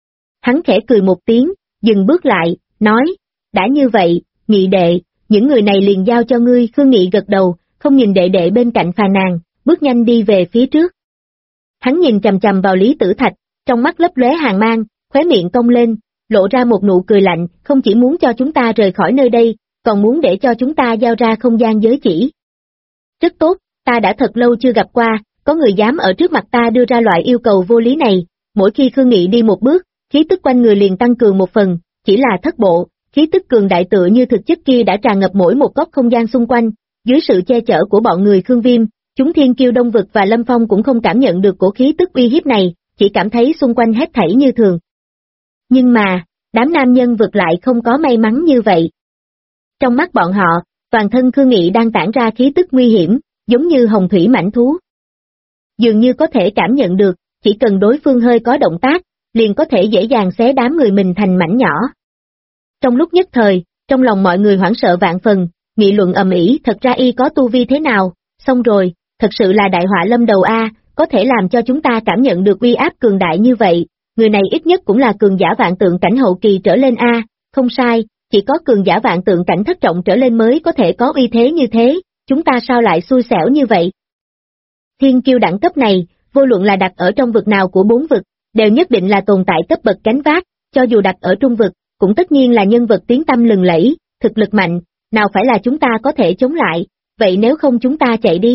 Hắn khẽ cười một tiếng, dừng bước lại, nói, đã như vậy, Nghị đệ, những người này liền giao cho ngươi. Khương Nghị gật đầu, không nhìn đệ đệ bên cạnh phàn nàn, bước nhanh đi về phía trước. Hắn nhìn chằm chằm vào Lý Tử Thạch, trong mắt lấp lóe hàn mang, khóe miệng cong lên, lộ ra một nụ cười lạnh, không chỉ muốn cho chúng ta rời khỏi nơi đây, còn muốn để cho chúng ta giao ra không gian giới chỉ. Rất tốt, ta đã thật lâu chưa gặp qua, có người dám ở trước mặt ta đưa ra loại yêu cầu vô lý này. Mỗi khi Khương Nghị đi một bước, khí tức quanh người liền tăng cường một phần, chỉ là thất bộ, khí tức cường đại tựa như thực chất kia đã tràn ngập mỗi một góc không gian xung quanh. Dưới sự che chở của bọn người Khương Viêm, chúng thiên kiêu đông vực và Lâm Phong cũng không cảm nhận được cổ khí tức uy hiếp này, chỉ cảm thấy xung quanh hết thảy như thường. Nhưng mà, đám nam nhân vực lại không có may mắn như vậy. Trong mắt bọn họ, toàn thân Khương Nghị đang tản ra khí tức nguy hiểm, giống như hồng thủy mãnh thú. Dường như có thể cảm nhận được, chỉ cần đối phương hơi có động tác, liền có thể dễ dàng xé đám người mình thành mảnh nhỏ. Trong lúc nhất thời, trong lòng mọi người hoảng sợ vạn phần, nghị luận ầm ĩ, thật ra y có tu vi thế nào, xong rồi, thật sự là đại họa lâm đầu a, có thể làm cho chúng ta cảm nhận được uy áp cường đại như vậy, người này ít nhất cũng là cường giả vạn tượng cảnh hậu kỳ trở lên a, không sai, chỉ có cường giả vạn tượng cảnh thất trọng trở lên mới có thể có uy thế như thế, chúng ta sao lại xui xẻo như vậy? Thiên kiêu đẳng cấp này, vô luận là đặt ở trong vực nào của 4 vực, đều nhất định là tồn tại cấp bậc gánh vác, cho dù đặt ở trung vực, cũng tất nhiên là nhân vật tiếng tăm lừng lẫy, thực lực mạnh, nào phải là chúng ta có thể chống lại, vậy nếu không chúng ta chạy đi.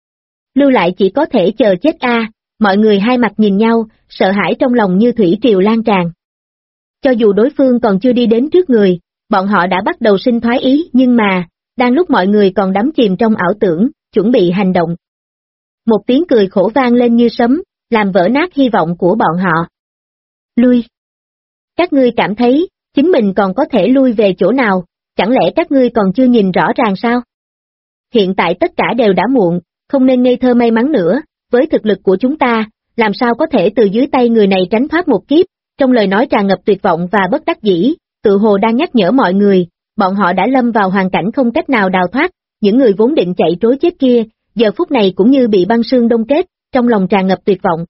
Lưu lại chỉ có thể chờ chết a. Mọi người hai mặt nhìn nhau, sợ hãi trong lòng như thủy triều lan tràn. Cho dù đối phương còn chưa đi đến trước người, bọn họ đã bắt đầu sinh thoái ý, nhưng mà, đang lúc mọi người còn đắm chìm trong ảo tưởng, chuẩn bị hành động. Một tiếng cười khổ vang lên như sấm, làm vỡ nát hy vọng của bọn họ. Lui! Các ngươi cảm thấy, chính mình còn có thể lui về chỗ nào, chẳng lẽ các ngươi còn chưa nhìn rõ ràng sao? Hiện tại tất cả đều đã muộn, không nên ngây thơ may mắn nữa, với thực lực của chúng ta, làm sao có thể từ dưới tay người này tránh thoát một kiếp, trong lời nói tràn ngập tuyệt vọng và bất đắc dĩ, tự hồ đang nhắc nhở mọi người, bọn họ đã lâm vào hoàn cảnh không cách nào đào thoát, những người vốn định chạy trối chết kia, giờ phút này cũng như bị băng sương đông kết, trong lòng tràn ngập tuyệt vọng.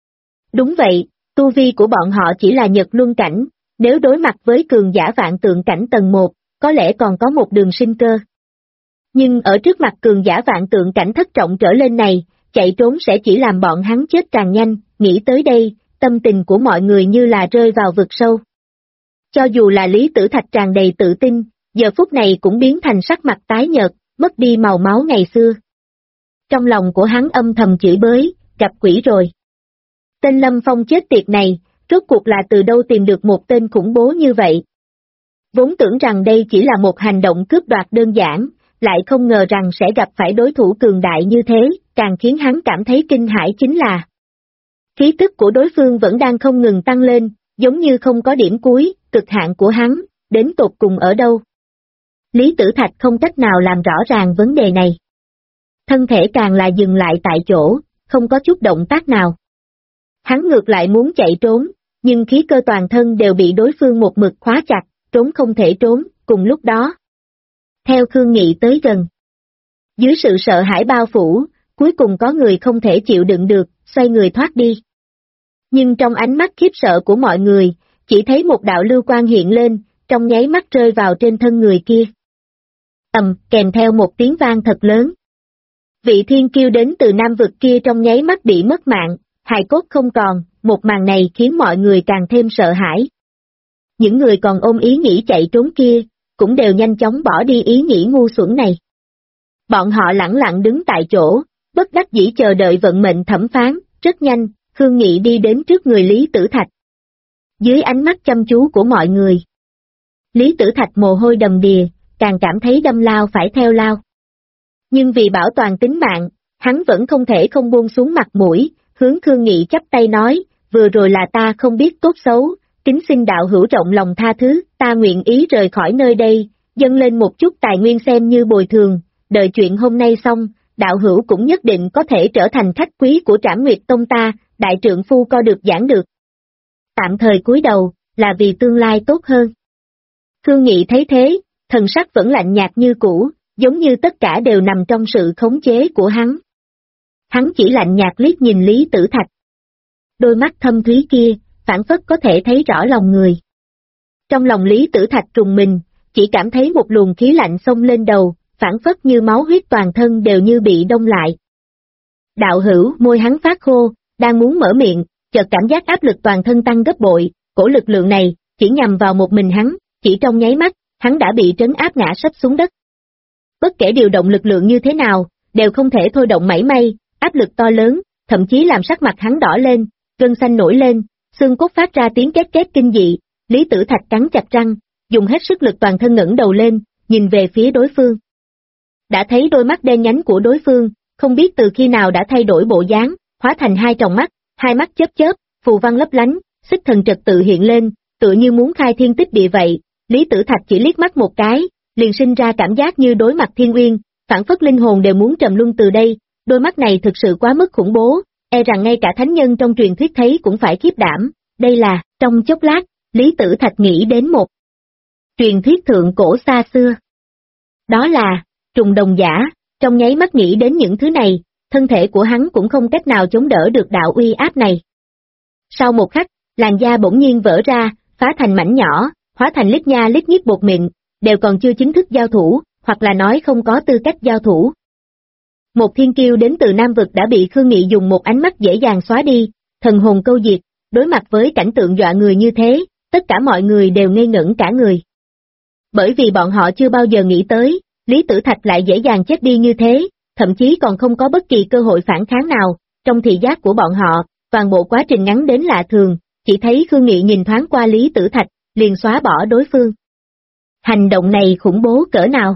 Đúng vậy, tu vi của bọn họ chỉ là nhật luân cảnh, nếu đối mặt với cường giả vạn tượng cảnh tầng 1, có lẽ còn có một đường sinh cơ. Nhưng ở trước mặt cường giả vạn tượng cảnh thất trọng trở lên này, chạy trốn sẽ chỉ làm bọn hắn chết càng nhanh, nghĩ tới đây, tâm tình của mọi người như là rơi vào vực sâu. Cho dù là Lý Tử Thạch tràn đầy tự tin, giờ phút này cũng biến thành sắc mặt tái nhợt, mất đi màu máu ngày xưa. Trong lòng của hắn âm thầm chửi bới, gặp quỷ rồi. Tên Lâm Phong chết tiệt này, rốt cuộc là từ đâu tìm được một tên khủng bố như vậy? Vốn tưởng rằng đây chỉ là một hành động cướp đoạt đơn giản, lại không ngờ rằng sẽ gặp phải đối thủ cường đại như thế, càng khiến hắn cảm thấy kinh hãi chính là khí tức của đối phương vẫn đang không ngừng tăng lên, giống như không có điểm cuối, cực hạn của hắn, đến tột cùng ở đâu. Lý Tử Thạch không cách nào làm rõ ràng vấn đề này. Thân thể càng là dừng lại tại chỗ, không có chút động tác nào. Hắn ngược lại muốn chạy trốn, nhưng khí cơ toàn thân đều bị đối phương một mực khóa chặt, trốn không thể trốn, cùng lúc đó. Theo Khương Nghị tới gần. Dưới sự sợ hãi bao phủ, cuối cùng có người không thể chịu đựng được, xoay người thoát đi. Nhưng trong ánh mắt khiếp sợ của mọi người, chỉ thấy một đạo lưu quang hiện lên, trong nháy mắt rơi vào trên thân người kia. Kèm theo một tiếng vang thật lớn. Vị thiên kiêu đến từ Nam vực kia trong nháy mắt bị mất mạng, hài cốt không còn, một màn này khiến mọi người càng thêm sợ hãi. Những người còn ôm ý nghĩ chạy trốn kia, cũng đều nhanh chóng bỏ đi ý nghĩ ngu xuẩn này. Bọn họ lẳng lặng đứng tại chỗ, bất đắc dĩ chờ đợi vận mệnh thẩm phán, rất nhanh, Khương Nghị đi đến trước người Lý Tử Thạch. Dưới ánh mắt chăm chú của mọi người, Lý Tử Thạch mồ hôi đầm đìa, càng cảm thấy đâm lao phải theo lao. Nhưng vì bảo toàn tính mạng, hắn vẫn không thể không buông xuống mặt mũi, hướng Khương Nghị chắp tay nói, vừa rồi là ta không biết tốt xấu, kính xin đạo hữu rộng lòng tha thứ, ta nguyện ý rời khỏi nơi đây, dâng lên một chút tài nguyên xem như bồi thường, đợi chuyện hôm nay xong, đạo hữu cũng nhất định có thể trở thành khách quý của Trảm Nguyệt Tông ta, đại trượng phu co được giảng được. Tạm thời cúi đầu, là vì tương lai tốt hơn. Khương Nghị thấy thế, thần sắc vẫn lạnh nhạt như cũ, giống như tất cả đều nằm trong sự khống chế của hắn. Hắn chỉ lạnh nhạt liếc nhìn Lý Tử Thạch. Đôi mắt thâm thúy kia, phảng phất có thể thấy rõ lòng người. Trong lòng Lý Tử Thạch trùng mình, chỉ cảm thấy một luồng khí lạnh xông lên đầu, phảng phất như máu huyết toàn thân đều như bị đông lại. Đạo hữu, môi hắn phát khô, đang muốn mở miệng, chợt cảm giác áp lực toàn thân tăng gấp bội, cổ lực lượng này, chỉ nhằm vào một mình hắn, chỉ trong nháy mắt, hắn đã bị trấn áp ngã sấp xuống đất. Bất kể điều động lực lượng như thế nào, đều không thể thôi động mảy may, áp lực to lớn, thậm chí làm sắc mặt hắn đỏ lên, gân xanh nổi lên, xương cốt phát ra tiếng két két kinh dị, Lý Tử Thạch cắn chặt răng, dùng hết sức lực toàn thân ngẩng đầu lên, nhìn về phía đối phương. Đã thấy đôi mắt đen nhánh của đối phương, không biết từ khi nào đã thay đổi bộ dáng, hóa thành hai tròng mắt, hai mắt chớp chớp, phù văn lấp lánh, xích thần trật tự hiện lên, tựa như muốn khai thiên tích địa vậy. Lý Tử Thạch chỉ liếc mắt một cái, liền sinh ra cảm giác như đối mặt thiên uyên, phảng phất linh hồn đều muốn trầm luân từ đây, đôi mắt này thực sự quá mức khủng bố, e rằng ngay cả thánh nhân trong truyền thuyết thấy cũng phải khiếp đảm, đây là, trong chốc lát, Lý Tử Thạch nghĩ đến một truyền thuyết thượng cổ xa xưa. Đó là, trùng đồng giả, trong nháy mắt nghĩ đến những thứ này, thân thể của hắn cũng không cách nào chống đỡ được đạo uy áp này. Sau một khắc, làn da bỗng nhiên vỡ ra, phá thành mảnh nhỏ, hóa thành lít nha lít nhít bột mịn, đều còn chưa chính thức giao thủ, hoặc là nói không có tư cách giao thủ. Một thiên kiêu đến từ Nam Vực đã bị Khương Nghị dùng một ánh mắt dễ dàng xóa đi, thần hồn câu diệt, đối mặt với cảnh tượng dọa người như thế, tất cả mọi người đều ngây ngẩn cả người. Bởi vì bọn họ chưa bao giờ nghĩ tới, Lý Tử Thạch lại dễ dàng chết đi như thế, thậm chí còn không có bất kỳ cơ hội phản kháng nào, trong thị giác của bọn họ, toàn bộ quá trình ngắn đến lạ thường, chỉ thấy Khương Nghị nhìn thoáng qua Lý Tử Thạch, liền xóa bỏ đối phương. Hành động này khủng bố cỡ nào?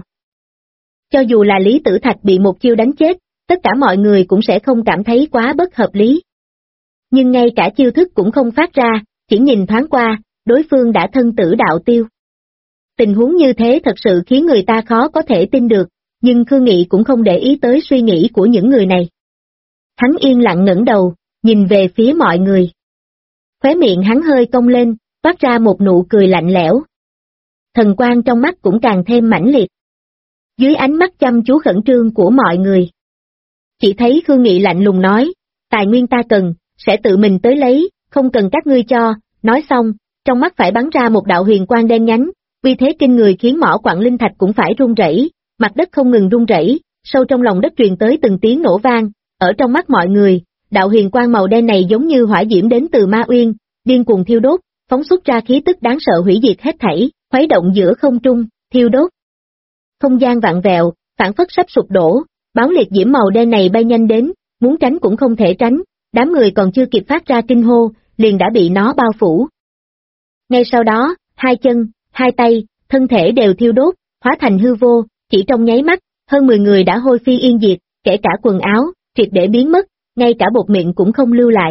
Cho dù là Lý Tử Thạch bị một chiêu đánh chết, tất cả mọi người cũng sẽ không cảm thấy quá bất hợp lý. Nhưng ngay cả chiêu thức cũng không phát ra, chỉ nhìn thoáng qua, đối phương đã thân tử đạo tiêu. Tình huống như thế thật sự khiến người ta khó có thể tin được, nhưng Khương Nghị cũng không để ý tới suy nghĩ của những người này. Hắn yên lặng ngẩng đầu, nhìn về phía mọi người. Khóe miệng hắn hơi cong lên, toát ra một nụ cười lạnh lẽo. Thần quang trong mắt cũng càng thêm mãnh liệt. Dưới ánh mắt chăm chú khẩn trương của mọi người, chỉ thấy Khương Nghị lạnh lùng nói, tài nguyên ta cần, sẽ tự mình tới lấy, không cần các ngươi cho, nói xong, trong mắt phải bắn ra một đạo huyền quang đen nhánh, uy thế kinh người khiến mỏ quặng linh thạch cũng phải rung rẩy, mặt đất không ngừng rung rẩy, sâu trong lòng đất truyền tới từng tiếng nổ vang, ở trong mắt mọi người, đạo huyền quang màu đen này giống như hỏa diễm đến từ Ma Uyên, điên cuồng thiêu đốt, phóng xuất ra khí tức đáng sợ hủy diệt hết thảy, khuấy động giữa không trung, thiêu đốt. Không gian vặn vẹo, phảng phất sắp sụp đổ, báo liệt diễm màu đen này bay nhanh đến, muốn tránh cũng không thể tránh, đám người còn chưa kịp phát ra kinh hô, liền đã bị nó bao phủ. Ngay sau đó, hai chân, hai tay, thân thể đều thiêu đốt, hóa thành hư vô, chỉ trong nháy mắt, hơn 10 người đã hôi phi yên diệt, kể cả quần áo, triệt để biến mất, ngay cả bột miệng cũng không lưu lại.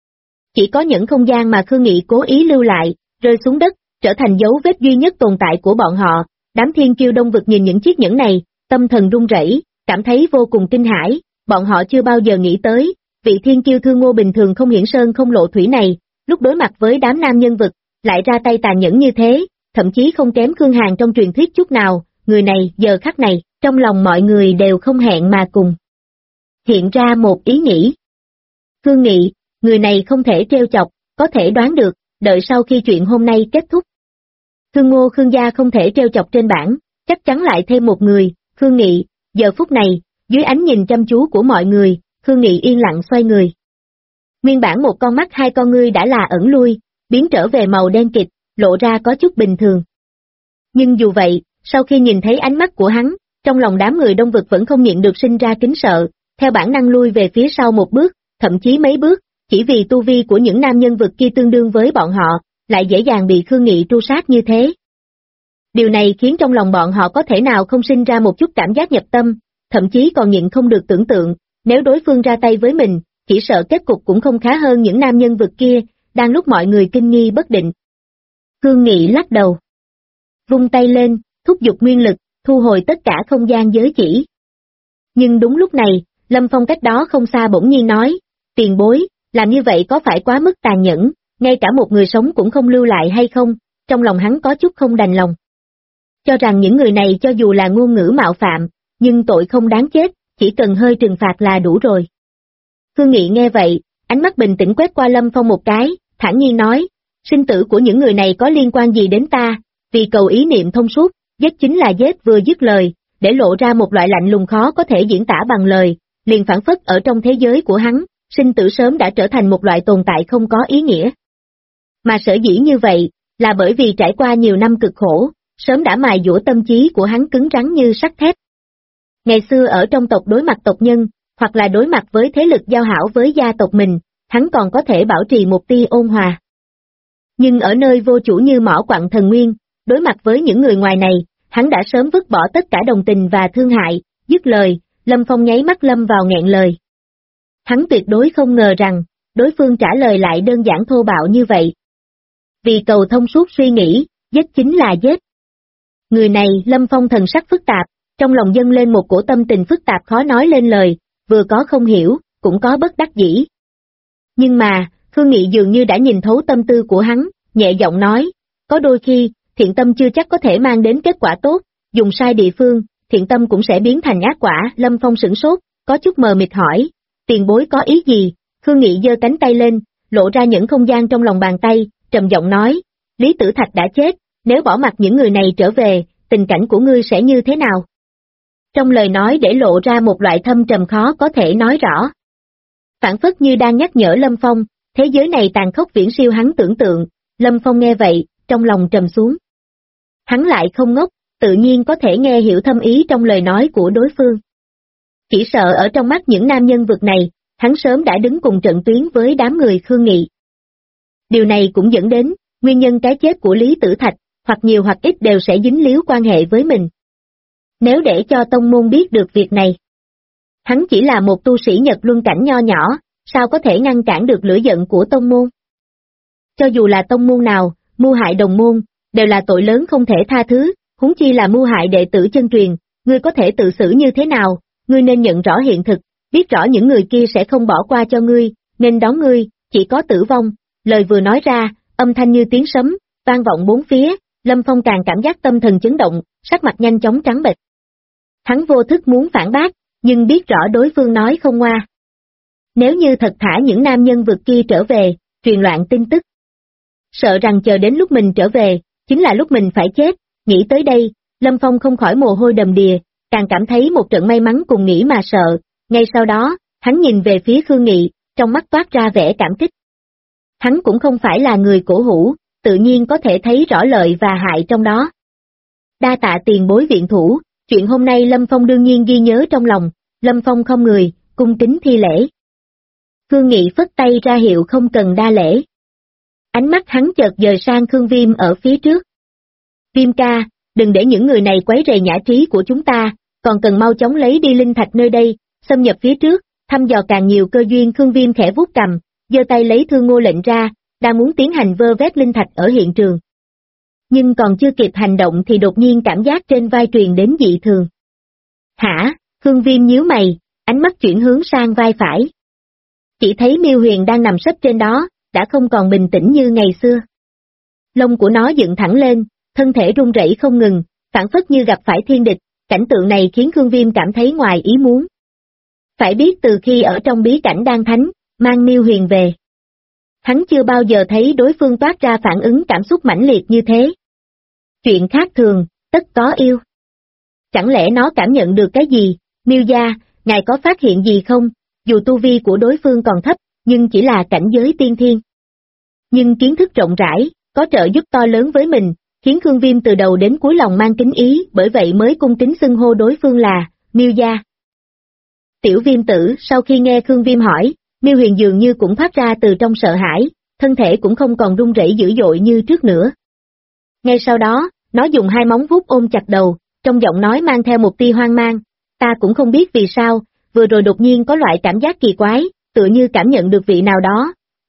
Chỉ có những không gian mà Khương Nghị cố ý lưu lại, rơi xuống đất, trở thành dấu vết duy nhất tồn tại của bọn họ. Đám thiên kiêu Đông Vực nhìn những chiếc nhẫn này, tâm thần run rẩy, cảm thấy vô cùng kinh hãi, bọn họ chưa bao giờ nghĩ tới, vị thiên kiêu Thương Ngô bình thường không hiển sơn không lộ thủy này, lúc đối mặt với đám nam nhân vực, lại ra tay tàn nhẫn như thế, thậm chí không kém Khương Hàn trong truyền thuyết chút nào, người này, giờ khắc này, trong lòng mọi người đều không hẹn mà cùng. Hiện ra một ý nghĩ. Khương Nghị, người này không thể trêu chọc, có thể đoán được, đợi sau khi chuyện hôm nay kết thúc. Thương Ngô Khương gia không thể trêu chọc trên bảng, chắc chắn lại thêm một người, Khương Nghị, giờ phút này, dưới ánh nhìn chăm chú của mọi người, Khương Nghị yên lặng xoay người. Nguyên bản một con mắt hai con ngươi đã là ẩn lui, biến trở về màu đen kịt, lộ ra có chút bình thường. Nhưng dù vậy, sau khi nhìn thấy ánh mắt của hắn, trong lòng đám người Đông Vực vẫn không nhịn được sinh ra kính sợ, theo bản năng lui về phía sau một bước, thậm chí mấy bước, chỉ vì tu vi của những nam nhân vực kia tương đương với bọn họ, lại dễ dàng bị Khương Nghị tru sát như thế. Điều này khiến trong lòng bọn họ có thể nào không sinh ra một chút cảm giác nhập tâm, thậm chí còn nhịn không được tưởng tượng, nếu đối phương ra tay với mình, chỉ sợ kết cục cũng không khá hơn những nam nhân vực kia, đang lúc mọi người kinh nghi bất định. Khương Nghị lắc đầu, vung tay lên, thúc giục nguyên lực, thu hồi tất cả không gian giới chỉ. Nhưng đúng lúc này, Lâm Phong cách đó không xa bỗng nhiên nói, tiền bối, làm như vậy có phải quá mức tàn nhẫn, ngay cả một người sống cũng không lưu lại hay không, trong lòng hắn có chút không đành lòng. Cho rằng những người này cho dù là ngôn ngữ mạo phạm, nhưng tội không đáng chết, chỉ cần hơi trừng phạt là đủ rồi. Khương Nghị nghe vậy, ánh mắt bình tĩnh quét qua Lâm Phong một cái, thản nhiên nói, sinh tử của những người này có liên quan gì đến ta, vì cầu ý niệm thông suốt, giết chính là giết, vừa dứt lời, để lộ ra một loại lạnh lùng khó có thể diễn tả bằng lời, liền phản phất ở trong thế giới của hắn, sinh tử sớm đã trở thành một loại tồn tại không có ý nghĩa. Mà sở dĩ như vậy, là bởi vì trải qua nhiều năm cực khổ, sớm đã mài dũa tâm trí của hắn cứng rắn như sắt thép. Ngày xưa ở trong tộc đối mặt tộc nhân, hoặc là đối mặt với thế lực giao hảo với gia tộc mình, hắn còn có thể bảo trì một tia ôn hòa. Nhưng ở nơi vô chủ như mỏ quặng thần nguyên, đối mặt với những người ngoài này, hắn đã sớm vứt bỏ tất cả đồng tình và thương hại, dứt lời, Lâm Phong nháy mắt lâm vào nghẹn lời. Hắn tuyệt đối không ngờ rằng, đối phương trả lời lại đơn giản thô bạo như vậy. Vì cầu thông suốt suy nghĩ, giết chính là giết. Người này, Lâm Phong thần sắc phức tạp, trong lòng dâng lên một cổ tâm tình phức tạp khó nói lên lời, vừa có không hiểu, cũng có bất đắc dĩ. Nhưng mà, Khương Nghị dường như đã nhìn thấu tâm tư của hắn, nhẹ giọng nói, có đôi khi, thiện tâm chưa chắc có thể mang đến kết quả tốt, dùng sai địa phương, thiện tâm cũng sẽ biến thành ác quả. Lâm Phong sửng sốt, có chút mờ mịt hỏi, tiền bối có ý gì? Khương Nghị giơ cánh tay lên, lộ ra những không gian trong lòng bàn tay, trầm giọng nói, Lý Tử Thạch đã chết, nếu bỏ mặc những người này trở về, tình cảnh của ngươi sẽ như thế nào? Trong lời nói để lộ ra một loại thâm trầm khó có thể nói rõ. Phản phất như đang nhắc nhở Lâm Phong, thế giới này tàn khốc viễn siêu hắn tưởng tượng. Lâm Phong nghe vậy, trong lòng trầm xuống. Hắn lại không ngốc, tự nhiên có thể nghe hiểu thâm ý trong lời nói của đối phương. Chỉ sợ ở trong mắt những nam nhân vực này, hắn sớm đã đứng cùng trận tuyến với đám người Khương Nghị. Điều này cũng dẫn đến, nguyên nhân cái chết của Lý Tử Thạch, hoặc nhiều hoặc ít đều sẽ dính líu quan hệ với mình. Nếu để cho tông môn biết được việc này, hắn chỉ là một tu sĩ Nhật Luân cảnh nho nhỏ, sao có thể ngăn cản được lửa giận của tông môn? Cho dù là tông môn nào, mưu hại đồng môn, đều là tội lớn không thể tha thứ, huống chi là mưu hại đệ tử chân truyền, ngươi có thể tự xử như thế nào? Ngươi nên nhận rõ hiện thực, biết rõ những người kia sẽ không bỏ qua cho ngươi, nên đón ngươi, chỉ có tử vong. Lời vừa nói ra, âm thanh như tiếng sấm, vang vọng bốn phía, Lâm Phong càng cảm giác tâm thần chấn động, sắc mặt nhanh chóng trắng bệch. Hắn vô thức muốn phản bác, nhưng biết rõ đối phương nói không ngoa. Nếu như thật thả những nam nhân vực kia trở về, truyền loạn tin tức, sợ rằng chờ đến lúc mình trở về, chính là lúc mình phải chết. Nghĩ tới đây, Lâm Phong không khỏi mồ hôi đầm đìa, càng cảm thấy một trận may mắn cùng nghĩ mà sợ. Ngay sau đó, hắn nhìn về phía Khương Nghị, trong mắt toát ra vẻ cảm kích. Hắn cũng không phải là người cổ hủ, tự nhiên có thể thấy rõ lợi và hại trong đó. Đa tạ tiền bối viện thủ, chuyện hôm nay Lâm Phong đương nhiên ghi nhớ trong lòng. Lâm Phong không người, cung kính thi lễ. Khương Nghị phất tay ra hiệu không cần đa lễ. Ánh mắt hắn chợt dời sang Khương Viêm ở phía trước. Viêm ca, đừng để những người này quấy rầy nhã trí của chúng ta, còn cần mau chóng lấy đi linh thạch nơi đây, xâm nhập phía trước, thăm dò càng nhiều cơ duyên. Khương Viêm khẽ vuốt cằm, giơ tay lấy Thương Ngô lệnh ra, đang muốn tiến hành vơ vét linh thạch ở hiện trường. Nhưng còn chưa kịp hành động thì đột nhiên cảm giác trên vai truyền đến dị thường. Hả? Khương Viêm nhíu mày, ánh mắt chuyển hướng sang vai phải. Chỉ thấy Miêu Huyền đang nằm sấp trên đó, đã không còn bình tĩnh như ngày xưa. Lông của nó dựng thẳng lên, thân thể run rẩy không ngừng, phảng phất như gặp phải thiên địch. Cảnh tượng này khiến Khương Viêm cảm thấy ngoài ý muốn. Phải biết từ khi ở trong bí cảnh Đan Thánh, mang Miêu Huyền về, hắn chưa bao giờ thấy đối phương toát ra phản ứng cảm xúc mãnh liệt như thế. Chuyện khác thường, tất có yêu. Chẳng lẽ nó cảm nhận được cái gì? Miêu gia, ngài có phát hiện gì không? Dù tu vi của đối phương còn thấp, nhưng chỉ là cảnh giới tiên thiên. Nhưng kiến thức rộng rãi, có trợ giúp to lớn với mình, khiến Khương Viêm từ đầu đến cuối lòng mang kính ý, bởi vậy mới cung kính xưng hô đối phương là Miêu gia. Tiểu Viêm tử sau khi nghe Khương Viêm hỏi, Miêu Huyền dường như cũng thoát ra từ trong sợ hãi, thân thể cũng không còn run rẩy dữ dội như trước nữa. Ngay sau đó, nó dùng hai móng vuốt ôm chặt đầu, trong giọng nói mang theo một tia hoang mang. Ta cũng không biết vì sao, vừa rồi đột nhiên có loại cảm giác kỳ quái, tựa như cảm nhận được vị nào đó.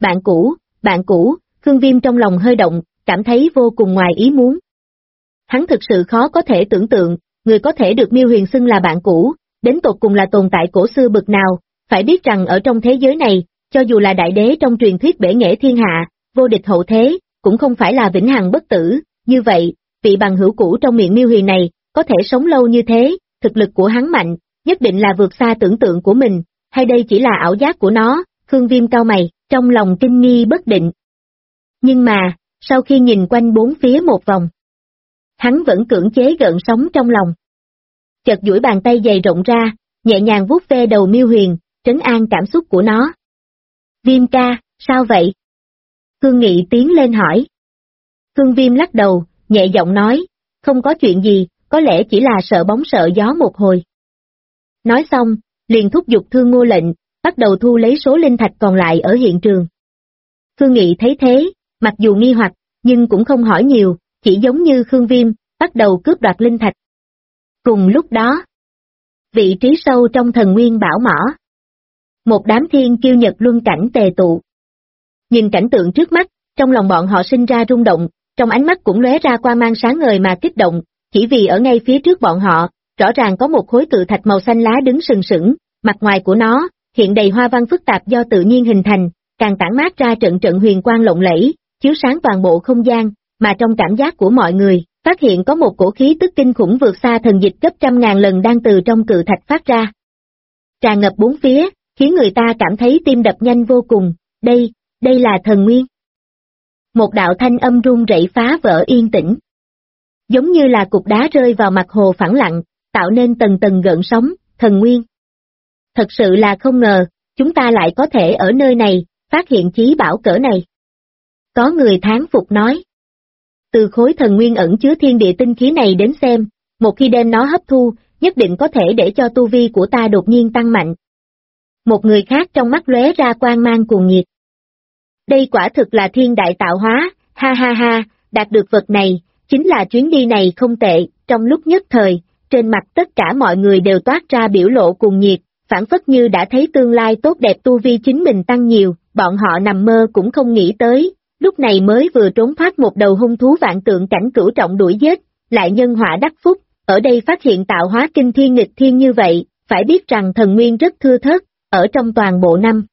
Bạn cũ, Khương Viêm trong lòng hơi động, cảm thấy vô cùng ngoài ý muốn. Hắn thực sự khó có thể tưởng tượng, người có thể được Miêu Huyền xưng là bạn cũ, đến tột cùng là tồn tại cổ xưa bực nào. Phải biết rằng ở trong thế giới này, cho dù là đại đế trong truyền thuyết bể nghệ thiên hạ, vô địch hậu thế, cũng không phải là vĩnh hằng bất tử. Như vậy, vị bằng hữu cũ trong miệng Miêu Huyền này, có thể sống lâu như thế, thực lực của hắn mạnh, nhất định là vượt xa tưởng tượng của mình, hay đây chỉ là ảo giác của nó? Khương Viêm cau mày, trong lòng kinh nghi bất định. Nhưng mà, sau khi nhìn quanh bốn phía một vòng, hắn vẫn cưỡng chế gợn sóng trong lòng. Chợt duỗi bàn tay dày rộng ra, nhẹ nhàng vuốt ve đầu Miêu Huyền, trấn an cảm xúc của nó. Viêm ca, sao vậy? Khương Nghị tiến lên hỏi. Khương Viêm lắc đầu, nhẹ giọng nói, không có chuyện gì, có lẽ chỉ là sợ bóng sợ gió một hồi. Nói xong, liền thúc giục Thương Ngô lệnh, bắt đầu thu lấy số linh thạch còn lại ở hiện trường. Khương Nghị thấy thế, mặc dù nghi hoặc, nhưng cũng không hỏi nhiều, chỉ giống như Khương Viêm, bắt đầu cướp đoạt linh thạch. Cùng lúc đó, vị trí sâu trong thần nguyên bảo mỏ, một đám thiên kiêu Nhật Luân cảnh tề tụ. Nhìn cảnh tượng trước mắt, trong lòng bọn họ sinh ra rung động, trong ánh mắt cũng lóe ra quang mang sáng ngời mà kích động, chỉ vì ở ngay phía trước bọn họ, rõ ràng có một khối cự thạch màu xanh lá đứng sừng sững, mặt ngoài của nó hiện đầy hoa văn phức tạp do tự nhiên hình thành, càng tản mát ra trận trận huyền quang lộng lẫy, chiếu sáng toàn bộ không gian, mà trong cảm giác của mọi người, phát hiện có một cổ khí tức kinh khủng vượt xa thần dịch gấp 100.000 lần đang từ trong cự thạch phát ra. Tràn ngập bốn phía, khiến người ta cảm thấy tim đập nhanh vô cùng, đây là thần nguyên. Một đạo thanh âm rung rẩy phá vỡ yên tĩnh. Giống như là cục đá rơi vào mặt hồ phẳng lặng, tạo nên tầng tầng gợn sóng, thần nguyên. Thật sự là không ngờ, chúng ta lại có thể ở nơi này, phát hiện chí bảo cỡ này. Có người thán phục nói. Từ khối thần nguyên ẩn chứa thiên địa tinh khí này đến xem, một khi đem nó hấp thu, nhất định có thể để cho tu vi của ta đột nhiên tăng mạnh. Một người khác trong mắt lóe ra quang mang cuồng nhiệt. Đây quả thực là thiên đại tạo hóa, ha ha ha, đạt được vật này, chính là chuyến đi này không tệ. Trong lúc nhất thời, trên mặt tất cả mọi người đều toát ra biểu lộ cuồng nhiệt, phản phất như đã thấy tương lai tốt đẹp tu vi chính mình tăng nhiều, bọn họ nằm mơ cũng không nghĩ tới, lúc này mới vừa trốn thoát một đầu hung thú vạn tượng cảnh cửu trọng đuổi giết, lại nhân họa đắc phúc, ở đây phát hiện tạo hóa kinh thiên nghịch thiên như vậy, phải biết rằng thần nguyên rất thưa thớt, ở trong toàn bộ năm.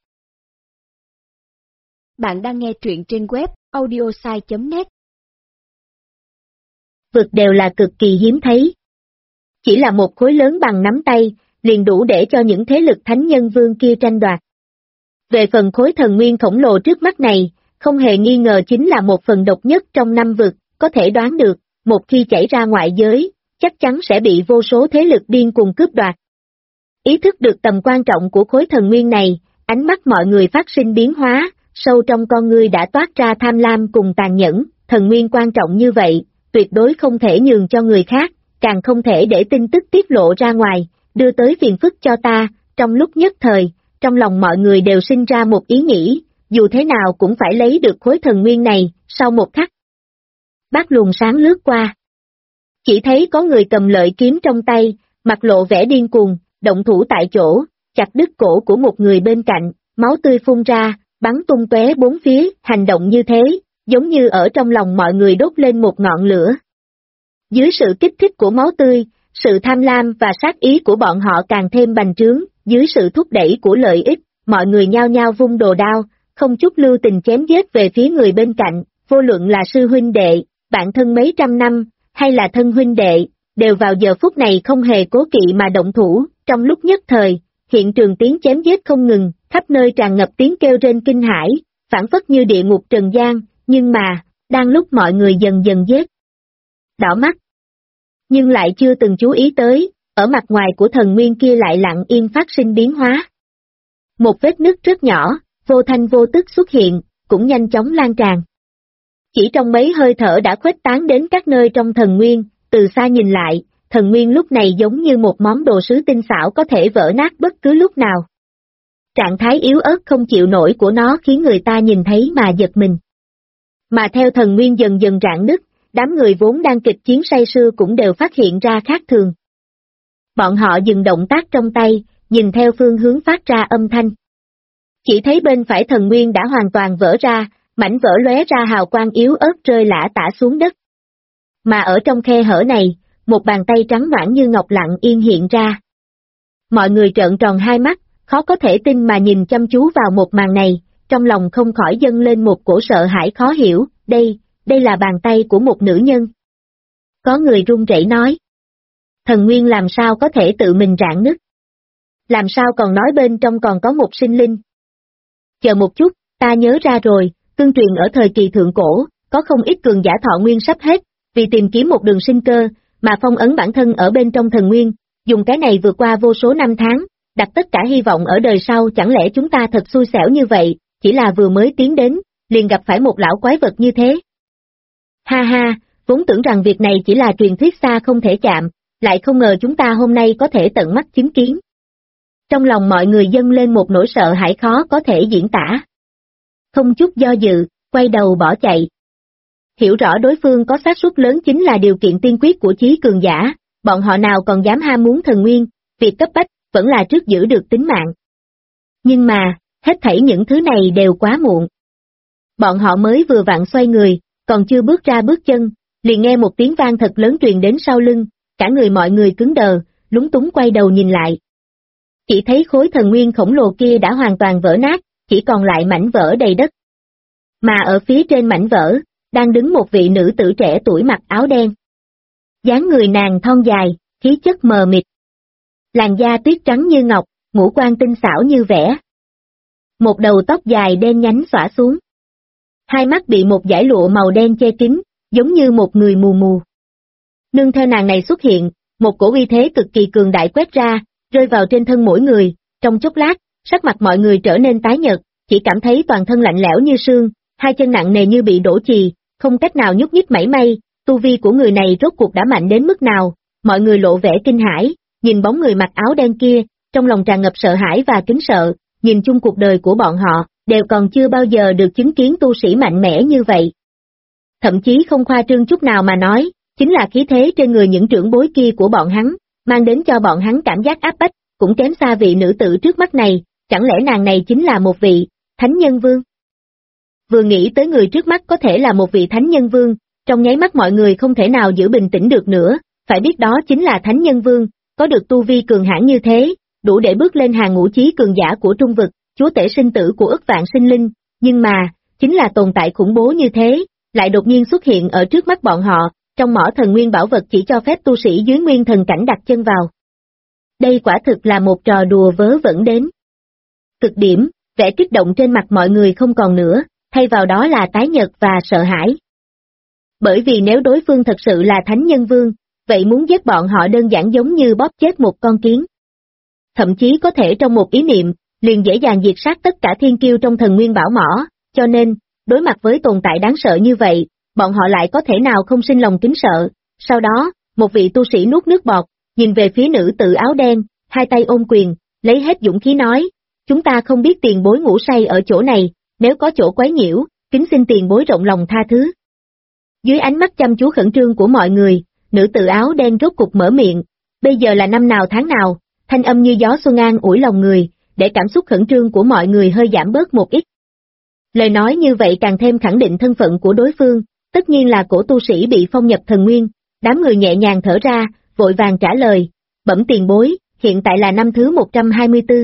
Bạn đang nghe truyện trên web audiosai.net. Vực đều là cực kỳ hiếm thấy. Chỉ là một khối lớn bằng nắm tay, liền đủ để cho những thế lực thánh nhân vương kia tranh đoạt. Về phần khối thần nguyên khổng lồ trước mắt này, không hề nghi ngờ chính là một phần độc nhất trong năm vực, có thể đoán được, một khi chảy ra ngoại giới, chắc chắn sẽ bị vô số thế lực điên cuồng cướp đoạt. Ý thức được tầm quan trọng của khối thần nguyên này, ánh mắt mọi người phát sinh biến hóa, sâu trong con ngươi đã toát ra tham lam cùng tàn nhẫn, thần nguyên quan trọng như vậy, tuyệt đối không thể nhường cho người khác, càng không thể để tin tức tiết lộ ra ngoài, đưa tới phiền phức cho ta. Trong lúc nhất thời, trong lòng mọi người đều sinh ra một ý nghĩ, dù thế nào cũng phải lấy được khối thần nguyên này. Sau một khắc, bát luồng sáng lướt qua. Chỉ thấy có người cầm lợi kiếm trong tay, mặt lộ vẻ điên cuồng, động thủ tại chỗ, chặt đứt cổ của một người bên cạnh, máu tươi phun ra, bắn tung tóe bốn phía, hành động như thế, giống như ở trong lòng mọi người đốt lên một ngọn lửa. Dưới sự kích thích của máu tươi, sự tham lam và sát ý của bọn họ càng thêm bành trướng, dưới sự thúc đẩy của lợi ích, mọi người nhao nhao vung đồ đao, không chút lưu tình chém giết về phía người bên cạnh, vô luận là sư huynh đệ, bạn thân mấy trăm năm, hay là thân huynh đệ, đều vào giờ phút này không hề cố kỵ mà động thủ. Trong lúc nhất thời, hiện trường tiếng chém giết không ngừng, khắp nơi tràn ngập tiếng kêu rên kinh hãi, phản phất như địa ngục trần gian, nhưng mà, đang lúc mọi người dần dần giết đảo mắt, nhưng lại chưa từng chú ý tới, ở mặt ngoài của thần nguyên kia lại lặng yên phát sinh biến hóa. Một vết nứt rất nhỏ, vô thanh vô tức xuất hiện, cũng nhanh chóng lan tràn. Chỉ trong mấy hơi thở đã khuếch tán đến các nơi trong thần nguyên, từ xa nhìn lại, thần nguyên lúc này giống như một món đồ sứ tinh xảo có thể vỡ nát bất cứ lúc nào. Trạng thái yếu ớt không chịu nổi của nó khiến người ta nhìn thấy mà giật mình. Mà theo thần nguyên dần dần rạn nứt, đám người vốn đang kịch chiến say sưa cũng đều phát hiện ra khác thường. Bọn họ dừng động tác trong tay, nhìn theo phương hướng phát ra âm thanh. Chỉ thấy bên phải thần nguyên đã hoàn toàn vỡ ra, mảnh vỡ lóe ra hào quang yếu ớt rơi lả tả xuống đất. Mà ở trong khe hở này, một bàn tay trắng nõn như ngọc lặng yên hiện ra. Mọi người trợn tròn hai mắt, khó có thể tin mà nhìn chăm chú vào một màn này, trong lòng không khỏi dâng lên một cổ sợ hãi khó hiểu, đây là bàn tay của một nữ nhân. Có người run rẩy nói. Thần nguyên làm sao có thể tự mình rạn nứt? Làm sao còn nói bên trong còn có một sinh linh? Chờ một chút, ta nhớ ra rồi, tương truyền ở thời kỳ thượng cổ, có không ít cường giả thọ nguyên sắp hết, vì tìm kiếm một đường sinh cơ, mà phong ấn bản thân ở bên trong thần nguyên, dùng cái này vượt qua vô số năm tháng, đặt tất cả hy vọng ở đời sau. Chẳng lẽ chúng ta thật xui xẻo như vậy, chỉ là vừa mới tiến đến, liền gặp phải một lão quái vật như thế? Ha ha, vốn tưởng rằng việc này chỉ là truyền thuyết xa không thể chạm, lại không ngờ chúng ta hôm nay có thể tận mắt chứng kiến. Trong lòng mọi người dâng lên một nỗi sợ hãi khó có thể diễn tả. Không chút do dự, quay đầu bỏ chạy. Hiểu rõ đối phương có xác suất lớn chính là điều kiện tiên quyết của chí cường giả, bọn họ nào còn dám ham muốn thần nguyên, việc cấp bách vẫn là trước giữ được tính mạng. Nhưng mà, hết thảy những thứ này đều quá muộn. Bọn họ mới vừa vặn xoay người, còn chưa bước ra bước chân, liền nghe một tiếng vang thật lớn truyền đến sau lưng, cả người mọi người cứng đờ, lúng túng quay đầu nhìn lại. Chỉ thấy khối thần nguyên khổng lồ kia đã hoàn toàn vỡ nát, chỉ còn lại mảnh vỡ đầy đất. Mà ở phía trên mảnh vỡ, đang đứng một vị nữ tử trẻ tuổi mặc áo đen. Dáng người nàng thon dài, khí chất mờ mịt. Làn da tuyết trắng như ngọc, ngũ quan tinh xảo như vẽ. Một đầu tóc dài đen nhánh xõa xuống. Hai mắt bị một dải lụa màu đen che kín, giống như một người mù mù. Nương theo nàng này xuất hiện, một cổ uy thế cực kỳ cường đại quét ra, rơi vào trên thân mỗi người, trong chốc lát, sắc mặt mọi người trở nên tái nhợt, chỉ cảm thấy toàn thân lạnh lẽo như sương, hai chân nặng nề như bị đổ chì, không cách nào nhúc nhích mảy may, tu vi của người này rốt cuộc đã mạnh đến mức nào, mọi người lộ vẻ kinh hãi, nhìn bóng người mặc áo đen kia, trong lòng tràn ngập sợ hãi và kính sợ, nhìn chung cuộc đời của bọn họ, đều còn chưa bao giờ được chứng kiến tu sĩ mạnh mẽ như vậy. Thậm chí không khoa trương chút nào mà nói, chính là khí thế trên người những trưởng bối kia của bọn hắn, mang đến cho bọn hắn cảm giác áp bách, cũng kém xa vị nữ tử trước mắt này, chẳng lẽ nàng này chính là một vị Thánh Nhân Vương? Vừa nghĩ tới người trước mắt có thể là một vị Thánh Nhân Vương, trong nháy mắt mọi người không thể nào giữ bình tĩnh được nữa, phải biết đó chính là Thánh Nhân Vương, có được tu vi cường hãn như thế, đủ để bước lên hàng ngũ chí cường giả của trung vực, chúa tể sinh tử của ức vạn sinh linh, nhưng mà, chính là tồn tại khủng bố như thế, lại đột nhiên xuất hiện ở trước mắt bọn họ, trong mỏ thần nguyên bảo vật chỉ cho phép tu sĩ dưới nguyên thần cảnh đặt chân vào. Đây quả thực là một trò đùa vớ vẩn đến cực điểm, vẻ kích động trên mặt mọi người không còn nữa, thay vào đó là tái nhợt và sợ hãi. Bởi vì nếu đối phương thật sự là Thánh Nhân Vương, vậy muốn giết bọn họ đơn giản giống như bóp chết một con kiến. Thậm chí có thể trong một ý niệm, liền dễ dàng diệt sát tất cả thiên kiêu trong thần nguyên bảo mỏ, cho nên, đối mặt với tồn tại đáng sợ như vậy, bọn họ lại có thể nào không sinh lòng kính sợ. Sau đó, một vị tu sĩ nuốt nước bọt, nhìn về phía nữ tử áo đen, hai tay ôm quyền, lấy hết dũng khí nói, chúng ta không biết tiền bối ngủ say ở chỗ này, nếu có chỗ quấy nhiễu, kính xin tiền bối rộng lòng tha thứ. Dưới ánh mắt chăm chú khẩn trương của mọi người, nữ tử áo đen rốt cục mở miệng, bây giờ là năm nào tháng nào, thanh âm như gió xuân an ủi lòng người, để cảm xúc khẩn trương của mọi người hơi giảm bớt một ít. Lời nói như vậy càng thêm khẳng định thân phận của đối phương, tất nhiên là cổ tu sĩ bị phong nhập thần nguyên, đám người nhẹ nhàng thở ra, vội vàng trả lời, bẩm tiền bối, hiện tại là năm thứ 124.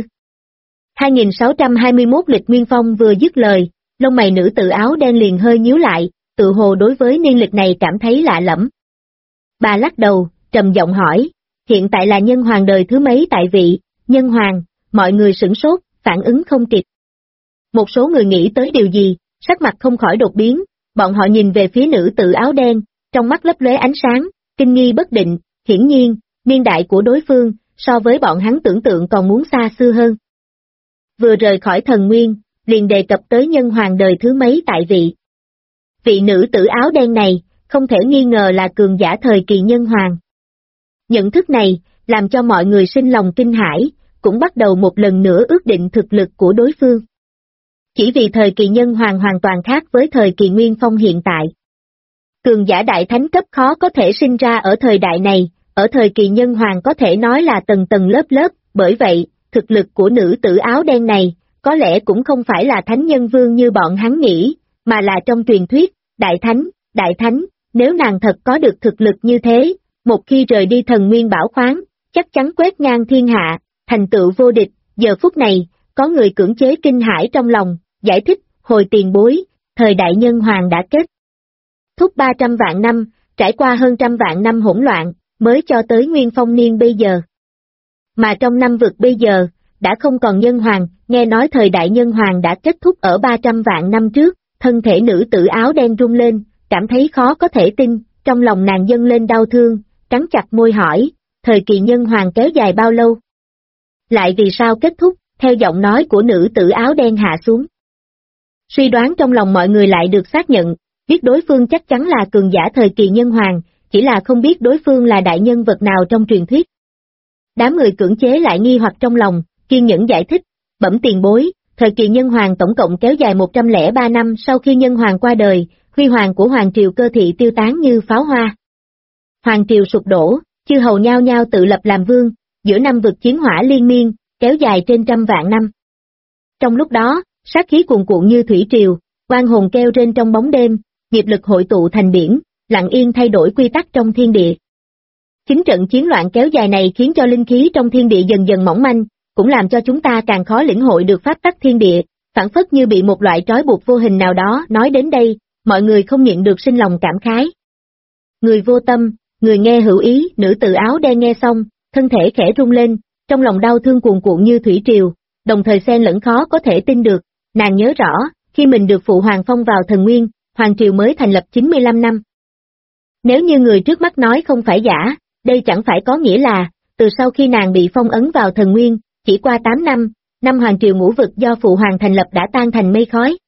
2621 lịch nguyên phong vừa dứt lời, lông mày nữ tử áo đen liền hơi nhíu lại, tự hồ đối với niên lịch này cảm thấy lạ lẫm. Bà lắc đầu, trầm giọng hỏi, hiện tại là nhân hoàng đời thứ mấy tại vị, nhân hoàng, mọi người sửng sốt, phản ứng không kịp. Một số người nghĩ tới điều gì, sắc mặt không khỏi đột biến, bọn họ nhìn về phía nữ tử áo đen, trong mắt lấp lóe ánh sáng, kinh nghi bất định, hiển nhiên, niên đại của đối phương, so với bọn hắn tưởng tượng còn muốn xa xưa hơn. Vừa rời khỏi thần nguyên, liền đề cập tới nhân hoàng đời thứ mấy tại vị. Vị nữ tử áo đen này, không thể nghi ngờ là cường giả thời kỳ nhân hoàng. Nhận thức này, làm cho mọi người sinh lòng kinh hãi, cũng bắt đầu một lần nữa ước định thực lực của đối phương. Chỉ vì thời kỳ nhân hoàng hoàn toàn khác với thời kỳ nguyên phong hiện tại. Cường giả đại thánh cấp khó có thể sinh ra ở thời đại này, ở thời kỳ nhân hoàng có thể nói là tầng tầng lớp lớp, bởi vậy, thực lực của nữ tử áo đen này, có lẽ cũng không phải là Thánh Nhân Vương như bọn hắn nghĩ, mà là trong truyền thuyết, đại thánh, nếu nàng thật có được thực lực như thế, một khi rời đi thần nguyên bảo khoáng, chắc chắn quét ngang thiên hạ, thành tựu vô địch. Giờ phút này, có người cưỡng chế kinh hãi trong lòng, giải thích, hồi tiền bối, thời đại nhân hoàng đã kết thúc 300 vạn năm, trải qua hơn trăm vạn năm hỗn loạn, mới cho tới nguyên phong niên bây giờ. Mà trong năm vực bây giờ, đã không còn nhân hoàng, nghe nói thời đại nhân hoàng đã kết thúc ở 300 vạn năm trước, thân thể nữ tử áo đen rung lên, cảm thấy khó có thể tin, trong lòng nàng dâng lên đau thương, cắn chặt môi hỏi, thời kỳ nhân hoàng kéo dài bao lâu? Lại vì sao kết thúc, theo giọng nói của nữ tử áo đen hạ xuống. Suy đoán trong lòng mọi người lại được xác nhận, biết đối phương chắc chắn là cường giả thời kỳ nhân hoàng, chỉ là không biết đối phương là đại nhân vật nào trong truyền thuyết. Đám người cưỡng chế lại nghi hoặc trong lòng, kiên nhẫn giải thích, bẩm tiền bối, thời kỳ nhân hoàng tổng cộng kéo dài 103 năm sau khi nhân hoàng qua đời, huy hoàng của hoàng triều Cơ Thị tiêu tán như pháo hoa. Hoàng triều sụp đổ, chư hầu nhao nhao tự lập làm vương, giữa năm vực chiến hỏa liên miên, kéo dài trên trăm vạn năm. Trong lúc đó, sát khí cuồn cuộn như thủy triều, oan hồn kêu rên trong bóng đêm, nghiệp lực hội tụ thành biển, lặng yên thay đổi quy tắc trong thiên địa. Chính trận chiến loạn kéo dài này khiến cho linh khí trong thiên địa dần dần mỏng manh, cũng làm cho chúng ta càng khó lĩnh hội được pháp tắc thiên địa, phảng phất như bị một loại trói buộc vô hình nào đó. Nói đến đây, mọi người không nhịn được sinh lòng cảm khái. Người vô tâm, người nghe hữu ý. Nữ tử áo đen nghe xong, thân thể khẽ rung lên, trong lòng đau thương cuồn cuộn như thủy triều, đồng thời xen lẫn khó có thể tin được. Nàng nhớ rõ, khi mình được phụ hoàng phong vào thần nguyên, hoàng triều mới thành lập 95 năm. Nếu như người trước mắt nói không phải giả, đây chẳng phải có nghĩa là, từ sau khi nàng bị phong ấn vào thần nguyên, chỉ qua 8 năm, năm hoàng triều ngũ vực do phụ hoàng thành lập đã tan thành mây khói.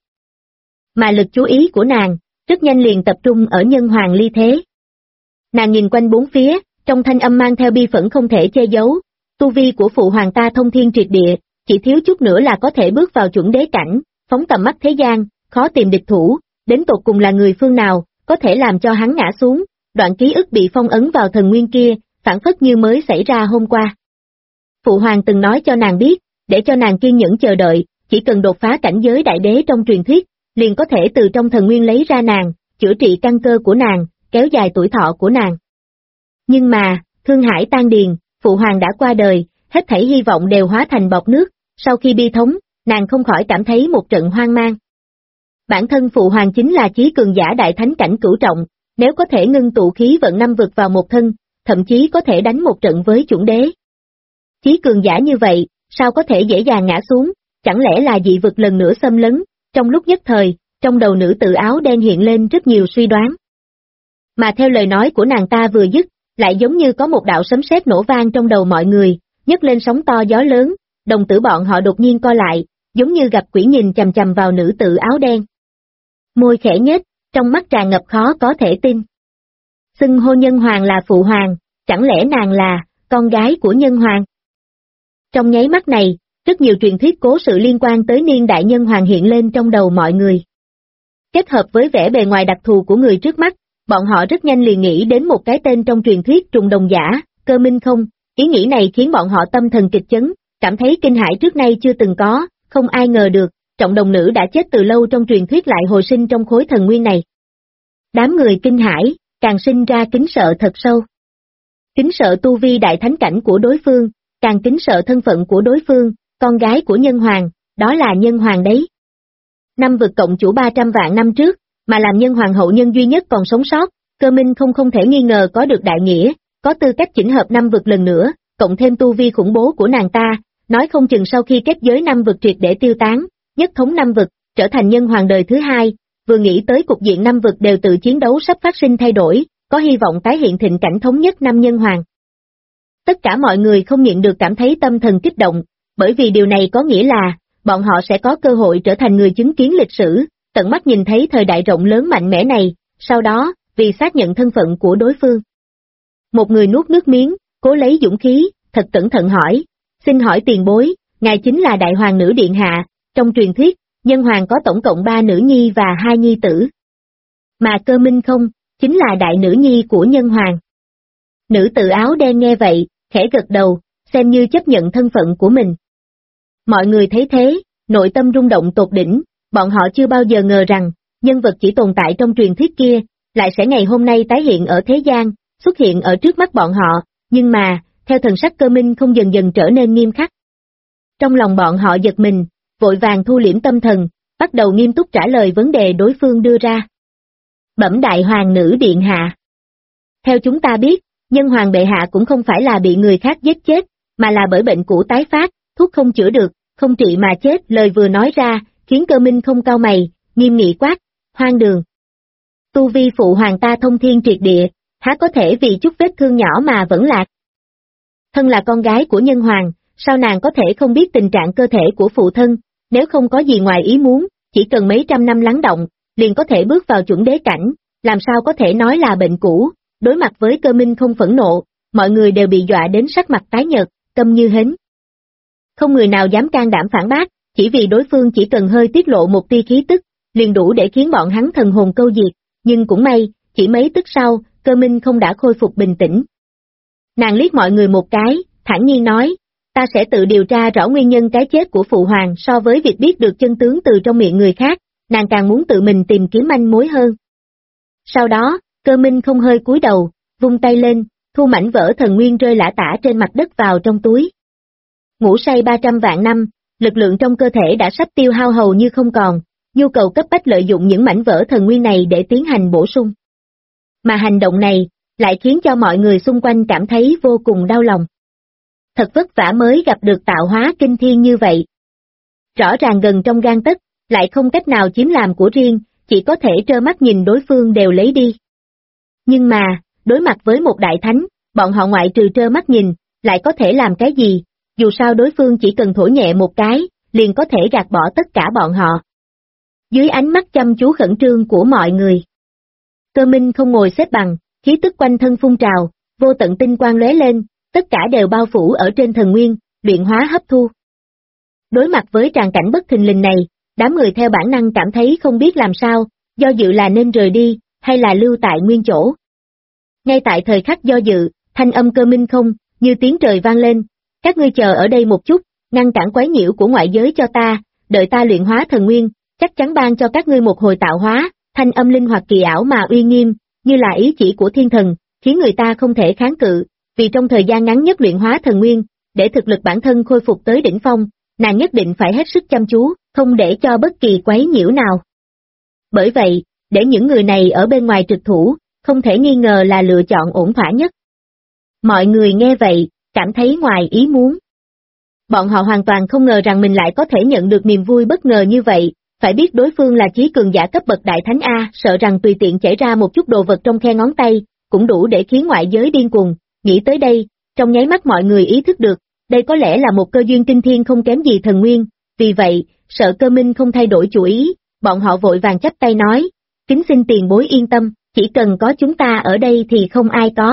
Mà lực chú ý của nàng, rất nhanh liền tập trung ở nhân hoàng ly thế. Nàng nhìn quanh bốn phía, trong thanh âm mang theo bi phẫn không thể che giấu, tu vi của phụ hoàng ta thông thiên triệt địa, chỉ thiếu chút nữa là có thể bước vào chuẩn đế cảnh, phóng tầm mắt thế gian, khó tìm địch thủ, đến tột cùng là người phương nào, có thể làm cho hắn ngã xuống. Đoạn ký ức bị phong ấn vào thần nguyên kia, phảng phất như mới xảy ra hôm qua. Phụ hoàng từng nói cho nàng biết, để cho nàng kiên nhẫn chờ đợi, chỉ cần đột phá cảnh giới đại đế trong truyền thuyết, liền có thể từ trong thần nguyên lấy ra nàng, chữa trị căn cơ của nàng, kéo dài tuổi thọ của nàng. Nhưng mà, thương hải tan điền, phụ hoàng đã qua đời, hết thảy hy vọng đều hóa thành bọt nước, sau khi bi thống, nàng không khỏi cảm thấy một trận hoang mang. Bản thân phụ hoàng chính là chí cường giả đại thánh cảnh cửu trọng, nếu có thể ngưng tụ khí vận năm vực vào một thân, thậm chí có thể đánh một trận với chuẩn đế. Chí cường giả như vậy, sao có thể dễ dàng ngã xuống, chẳng lẽ là dị vực lần nữa xâm lấn? Trong lúc nhất thời, trong đầu nữ tử áo đen hiện lên rất nhiều suy đoán. Mà theo lời nói của nàng ta vừa dứt, lại giống như có một đạo sấm sét nổ vang trong đầu mọi người, nhấc lên sóng to gió lớn, đồng tử bọn họ đột nhiên co lại, giống như gặp quỷ nhìn chằm chằm vào nữ tử áo đen. Môi khẽ nhếch, trong mắt tràn ngập khó có thể tin. Xưng hô nhân hoàng là phụ hoàng, chẳng lẽ nàng là con gái của nhân hoàng? Trong nháy mắt này, rất nhiều truyền thuyết cố sự liên quan tới niên đại nhân hoàng hiện lên trong đầu mọi người. Kết hợp với vẻ bề ngoài đặc thù của người trước mắt, bọn họ rất nhanh liền nghĩ đến một cái tên trong truyền thuyết trùng đồng giả, Cơ Minh Không. Ý nghĩ này khiến bọn họ tâm thần kịch chấn, cảm thấy kinh hãi trước nay chưa từng có, không ai ngờ được, trọng đồng nữ đã chết từ lâu trong truyền thuyết lại hồi sinh trong khối thần nguyên này. Đám người kinh hãi, càng sinh ra kính sợ thật sâu. Kính sợ tu vi đại thánh cảnh của đối phương, càng kính sợ thân phận của đối phương, con gái của nhân hoàng, đó là nhân hoàng đấy. Năm vực cộng chủ 300 vạn năm trước, mà làm nhân hoàng hậu nhân duy nhất còn sống sót, Cơ Minh không thể nghi ngờ có được đại nghĩa, có tư cách chỉnh hợp năm vực lần nữa, cộng thêm tu vi khủng bố của nàng ta, nói không chừng sau khi kết giới năm vực triệt để tiêu tán, nhất thống năm vực, trở thành nhân hoàng đời thứ hai, vừa nghĩ tới cục diện năm vực đều tự chiến đấu sắp phát sinh thay đổi, có hy vọng tái hiện thịnh cảnh thống nhất năm nhân hoàng. Tất cả mọi người không nhịn được cảm thấy tâm thần kích động, bởi vì điều này có nghĩa là, bọn họ sẽ có cơ hội trở thành người chứng kiến lịch sử, tận mắt nhìn thấy thời đại rộng lớn mạnh mẽ này, sau đó, vì xác nhận thân phận của đối phương. Một người nuốt nước miếng, cố lấy dũng khí, thật cẩn thận hỏi, xin hỏi tiền bối, ngài chính là đại hoàng nữ điện hạ, trong truyền thuyết, nhân hoàng có tổng cộng 3 nữ nhi và 2 nhi tử. Mà Cơ Minh Không, chính là đại nữ nhi của nhân hoàng. Nữ tử áo đen nghe vậy, khẽ gật đầu, xem như chấp nhận thân phận của mình. Mọi người thấy thế, nội tâm rung động tột đỉnh, bọn họ chưa bao giờ ngờ rằng, nhân vật chỉ tồn tại trong truyền thuyết kia, lại sẽ ngày hôm nay tái hiện ở thế gian, xuất hiện ở trước mắt bọn họ, nhưng mà, theo thần sắc Cơ Minh không dần dần trở nên nghiêm khắc. Trong lòng bọn họ giật mình, vội vàng thu liễm tâm thần, bắt đầu nghiêm túc trả lời vấn đề đối phương đưa ra. Bẩm đại hoàng nữ điện hạ. Theo chúng ta biết, nhân hoàng bệ hạ cũng không phải là bị người khác giết chết, mà là bởi bệnh cũ tái phát, thuốc không chữa được, không trị mà chết. Lời vừa nói ra, khiến Cơ Minh không cau mày, nghiêm nghị quát, hoang đường. Tu vi phụ hoàng ta thông thiên triệt địa, há có thể vì chút vết thương nhỏ mà vẫn lạc. Thân là con gái của nhân hoàng, sao nàng có thể không biết tình trạng cơ thể của phụ thân, nếu không có gì ngoài ý muốn, chỉ cần mấy trăm năm lắng động, liền có thể bước vào chuẩn đế cảnh, làm sao có thể nói là bệnh cũ. Đối mặt với Cơ Minh không phẫn nộ, mọi người đều bị dọa đến sắc mặt tái nhợt, câm như hến. Không người nào dám can đảm phản bác, chỉ vì đối phương chỉ cần hơi tiết lộ một tia khí tức, liền đủ để khiến bọn hắn thần hồn câu diệt, nhưng cũng may, chỉ mấy tức sau, Cơ Minh không đã khôi phục bình tĩnh. Nàng liếc mọi người một cái, thản nhiên nói, ta sẽ tự điều tra rõ nguyên nhân cái chết của phụ hoàng. So với việc biết được chân tướng từ trong miệng người khác, nàng càng muốn tự mình tìm kiếm manh mối hơn. Sau đó, Cơ Minh không hơi cúi đầu, vung tay lên, thu mảnh vỡ thần nguyên rơi lả tả trên mặt đất vào trong túi. Ngủ say 300 vạn năm, lực lượng trong cơ thể đã sắp tiêu hao hầu như không còn, nhu cầu cấp bách lợi dụng những mảnh vỡ thần nguyên này để tiến hành bổ sung. Mà hành động này, lại khiến cho mọi người xung quanh cảm thấy vô cùng đau lòng. Thật vất vả mới gặp được tạo hóa kinh thiên như vậy. Rõ ràng gần trong gang tấc, lại không cách nào chiếm làm của riêng, chỉ có thể trơ mắt nhìn đối phương đều lấy đi. Nhưng mà, đối mặt với một đại thánh, bọn họ ngoại trừ trơ mắt nhìn, lại có thể làm cái gì, dù sao đối phương chỉ cần thổi nhẹ một cái, liền có thể gạt bỏ tất cả bọn họ. Dưới ánh mắt chăm chú khẩn trương của mọi người, Cơ Minh không ngồi xếp bằng, khí tức quanh thân phun trào, vô tận tinh quang lóe lên, tất cả đều bao phủ ở trên thần nguyên, luyện hóa hấp thu. Đối mặt với tràng cảnh bất thình lình này, đám người theo bản năng cảm thấy không biết làm sao, do dự là nên rời đi, hay là lưu tại nguyên chỗ. Ngay tại thời khắc do dự, thanh âm Cơ Minh không, như tiếng trời vang lên, các ngươi chờ ở đây một chút, ngăn cản quấy nhiễu của ngoại giới cho ta, đợi ta luyện hóa thần nguyên, chắc chắn ban cho các ngươi một hồi tạo hóa, thanh âm linh hoạt kỳ ảo mà uy nghiêm, như là ý chỉ của thiên thần, khiến người ta không thể kháng cự, vì trong thời gian ngắn nhất luyện hóa thần nguyên, để thực lực bản thân khôi phục tới đỉnh phong, nàng nhất định phải hết sức chăm chú, không để cho bất kỳ quấy nhiễu nào. Bởi vậy, để những người này ở bên ngoài trực thủ, không thể nghi ngờ là lựa chọn ổn thỏa nhất. Mọi người nghe vậy, cảm thấy ngoài ý muốn. Bọn họ hoàn toàn không ngờ rằng mình lại có thể nhận được niềm vui bất ngờ như vậy, phải biết đối phương là chí cường giả cấp bậc đại thánh A, sợ rằng tùy tiện chảy ra một chút đồ vật trong khe ngón tay, cũng đủ để khiến ngoại giới điên cuồng. Nghĩ tới đây, trong nháy mắt mọi người ý thức được, đây có lẽ là một cơ duyên kinh thiên không kém gì thần nguyên, vì vậy, sợ Cơ Minh không thay đổi chủ ý, bọn họ vội vàng chắp tay nói, kính xin tiền bối yên tâm, chỉ cần có chúng ta ở đây thì không ai có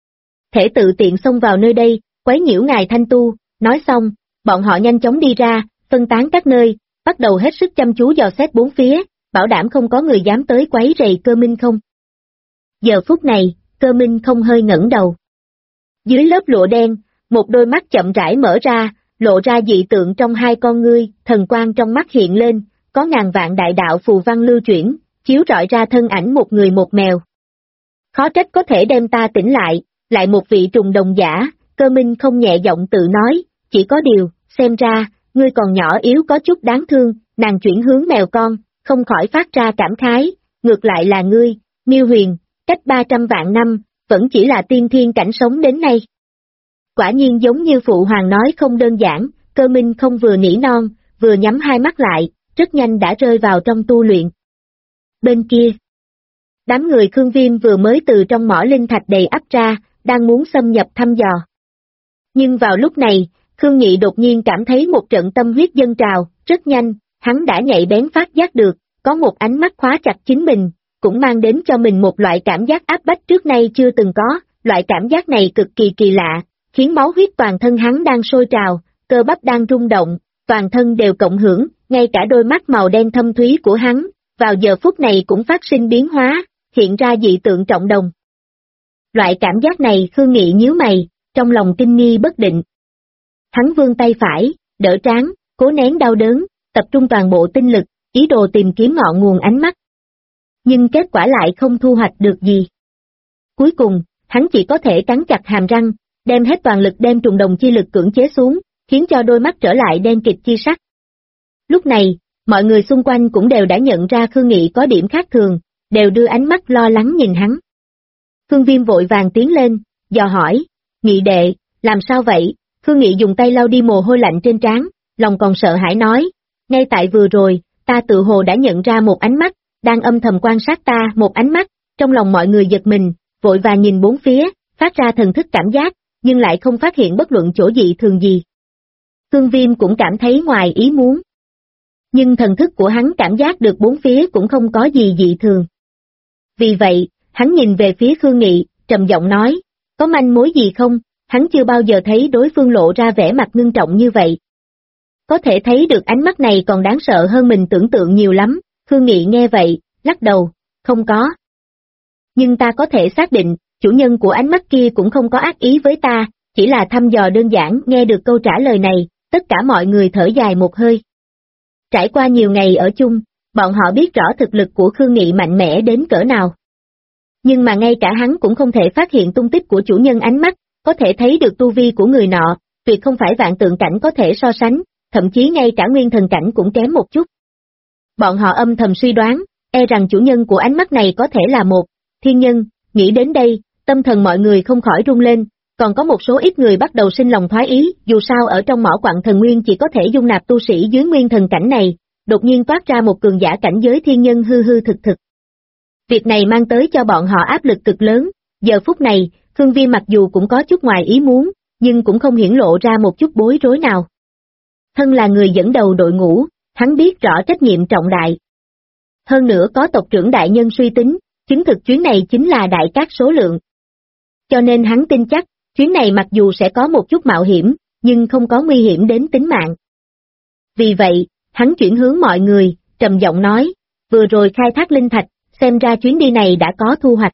thể tự tiện xông vào nơi đây, quấy nhiễu ngài thanh tu. Nói xong, bọn họ nhanh chóng đi ra, phân tán các nơi, bắt đầu hết sức chăm chú dò xét bốn phía, bảo đảm không có người dám tới quấy rầy Cơ Minh không. Giờ phút này, Cơ Minh không hơi ngẩng đầu. Dưới lớp lụa đen, một đôi mắt chậm rãi mở ra, lộ ra dị tượng trong hai con ngươi, thần quang trong mắt hiện lên, có ngàn vạn đại đạo phù văn lưu chuyển, chiếu rọi ra thân ảnh một người một mèo. Khó trách có thể đem ta tỉnh lại một vị trùng đồng giả, Cơ Minh không nhẹ giọng tự nói, chỉ có điều, xem ra, ngươi còn nhỏ yếu có chút đáng thương, nàng chuyển hướng mèo con, không khỏi phát ra cảm khái, ngược lại là ngươi, Miêu Huyền, cách 300 vạn năm, vẫn chỉ là tiên thiên cảnh sống đến nay. Quả nhiên giống như phụ hoàng nói không đơn giản, Cơ Minh không vừa nỉ non, vừa nhắm hai mắt lại, rất nhanh đã rơi vào trong tu luyện. Bên kia, đám người Khương Viêm vừa mới từ trong mỏ linh thạch đầy ắp ra, đang muốn xâm nhập thăm dò. Nhưng vào lúc này, Khương Nghị đột nhiên cảm thấy một trận tâm huyết dâng trào, rất nhanh, hắn đã nhạy bén phát giác được, có một ánh mắt khóa chặt chính mình, cũng mang đến cho mình một loại cảm giác áp bách trước nay chưa từng có, loại cảm giác này cực kỳ kỳ lạ, khiến máu huyết toàn thân hắn đang sôi trào, cơ bắp đang rung động, toàn thân đều cộng hưởng, ngay cả đôi mắt màu đen thâm thúy của hắn, vào giờ phút này cũng phát sinh biến hóa, hiện ra dị tượng trọng đồng. Loại cảm giác này Khương Nghị nhíu mày, trong lòng kinh nghi bất định. Hắn vươn tay phải, đỡ trán, cố nén đau đớn, tập trung toàn bộ tinh lực, ý đồ tìm kiếm ngọn nguồn ánh mắt. Nhưng kết quả lại không thu hoạch được gì. Cuối cùng, hắn chỉ có thể cắn chặt hàm răng, đem hết toàn lực đem trùng đồng chi lực cưỡng chế xuống, khiến cho đôi mắt trở lại đen kịt chi sắc. Lúc này, mọi người xung quanh cũng đều đã nhận ra Khương Nghị có điểm khác thường, đều đưa ánh mắt lo lắng nhìn hắn. Khương Viêm vội vàng tiến lên, dò hỏi, Nghị đệ, làm sao vậy? Khương Nghị dùng tay lau đi mồ hôi lạnh trên trán, lòng còn sợ hãi nói, ngay tại vừa rồi, ta tự hồ đã nhận ra một ánh mắt, đang âm thầm quan sát ta một ánh mắt, trong lòng mọi người giật mình, vội vàng nhìn bốn phía, phát ra thần thức cảm giác, nhưng lại không phát hiện bất luận chỗ dị thường gì. Khương Viêm cũng cảm thấy ngoài ý muốn. Nhưng thần thức của hắn cảm giác được bốn phía cũng không có gì dị thường. Vì vậy, hắn nhìn về phía Khương Nghị, trầm giọng nói, có manh mối gì không? Hắn chưa bao giờ thấy đối phương lộ ra vẻ mặt ngưng trọng như vậy. Có thể thấy được ánh mắt này còn đáng sợ hơn mình tưởng tượng nhiều lắm, Khương Nghị nghe vậy, lắc đầu, không có. Nhưng ta có thể xác định, chủ nhân của ánh mắt kia cũng không có ác ý với ta, chỉ là thăm dò đơn giản. Nghe được câu trả lời này, tất cả mọi người thở dài một hơi. Trải qua nhiều ngày ở chung, bọn họ biết rõ thực lực của Khương Nghị mạnh mẽ đến cỡ nào. Nhưng mà ngay cả hắn cũng không thể phát hiện tung tích của chủ nhân ánh mắt, có thể thấy được tu vi của người nọ, tuyệt không phải vạn tượng cảnh có thể so sánh, thậm chí ngay cả nguyên thần cảnh cũng kém một chút. Bọn họ âm thầm suy đoán, e rằng chủ nhân của ánh mắt này có thể là một thiên nhân. Nghĩ đến đây, tâm thần mọi người không khỏi rung lên, còn có một số ít người bắt đầu sinh lòng thoái ý, dù sao ở trong mỏ quặng thần nguyên chỉ có thể dung nạp tu sĩ dưới nguyên thần cảnh này, đột nhiên toát ra một cường giả cảnh giới thiên nhân hư hư thực thực. Việc này mang tới cho bọn họ áp lực cực lớn, giờ phút này, Khương Viêm mặc dù cũng có chút ngoài ý muốn, nhưng cũng không hiển lộ ra một chút bối rối nào. Thân là người dẫn đầu đội ngũ, hắn biết rõ trách nhiệm trọng đại. Hơn nữa có tộc trưởng đại nhân suy tính, chứng thực chuyến này chính là đại cát số lượng. Cho nên hắn tin chắc, chuyến này mặc dù sẽ có một chút mạo hiểm, nhưng không có nguy hiểm đến tính mạng. Vì vậy, hắn chuyển hướng mọi người, trầm giọng nói, vừa rồi khai thác linh thạch, xem ra chuyến đi này đã có thu hoạch.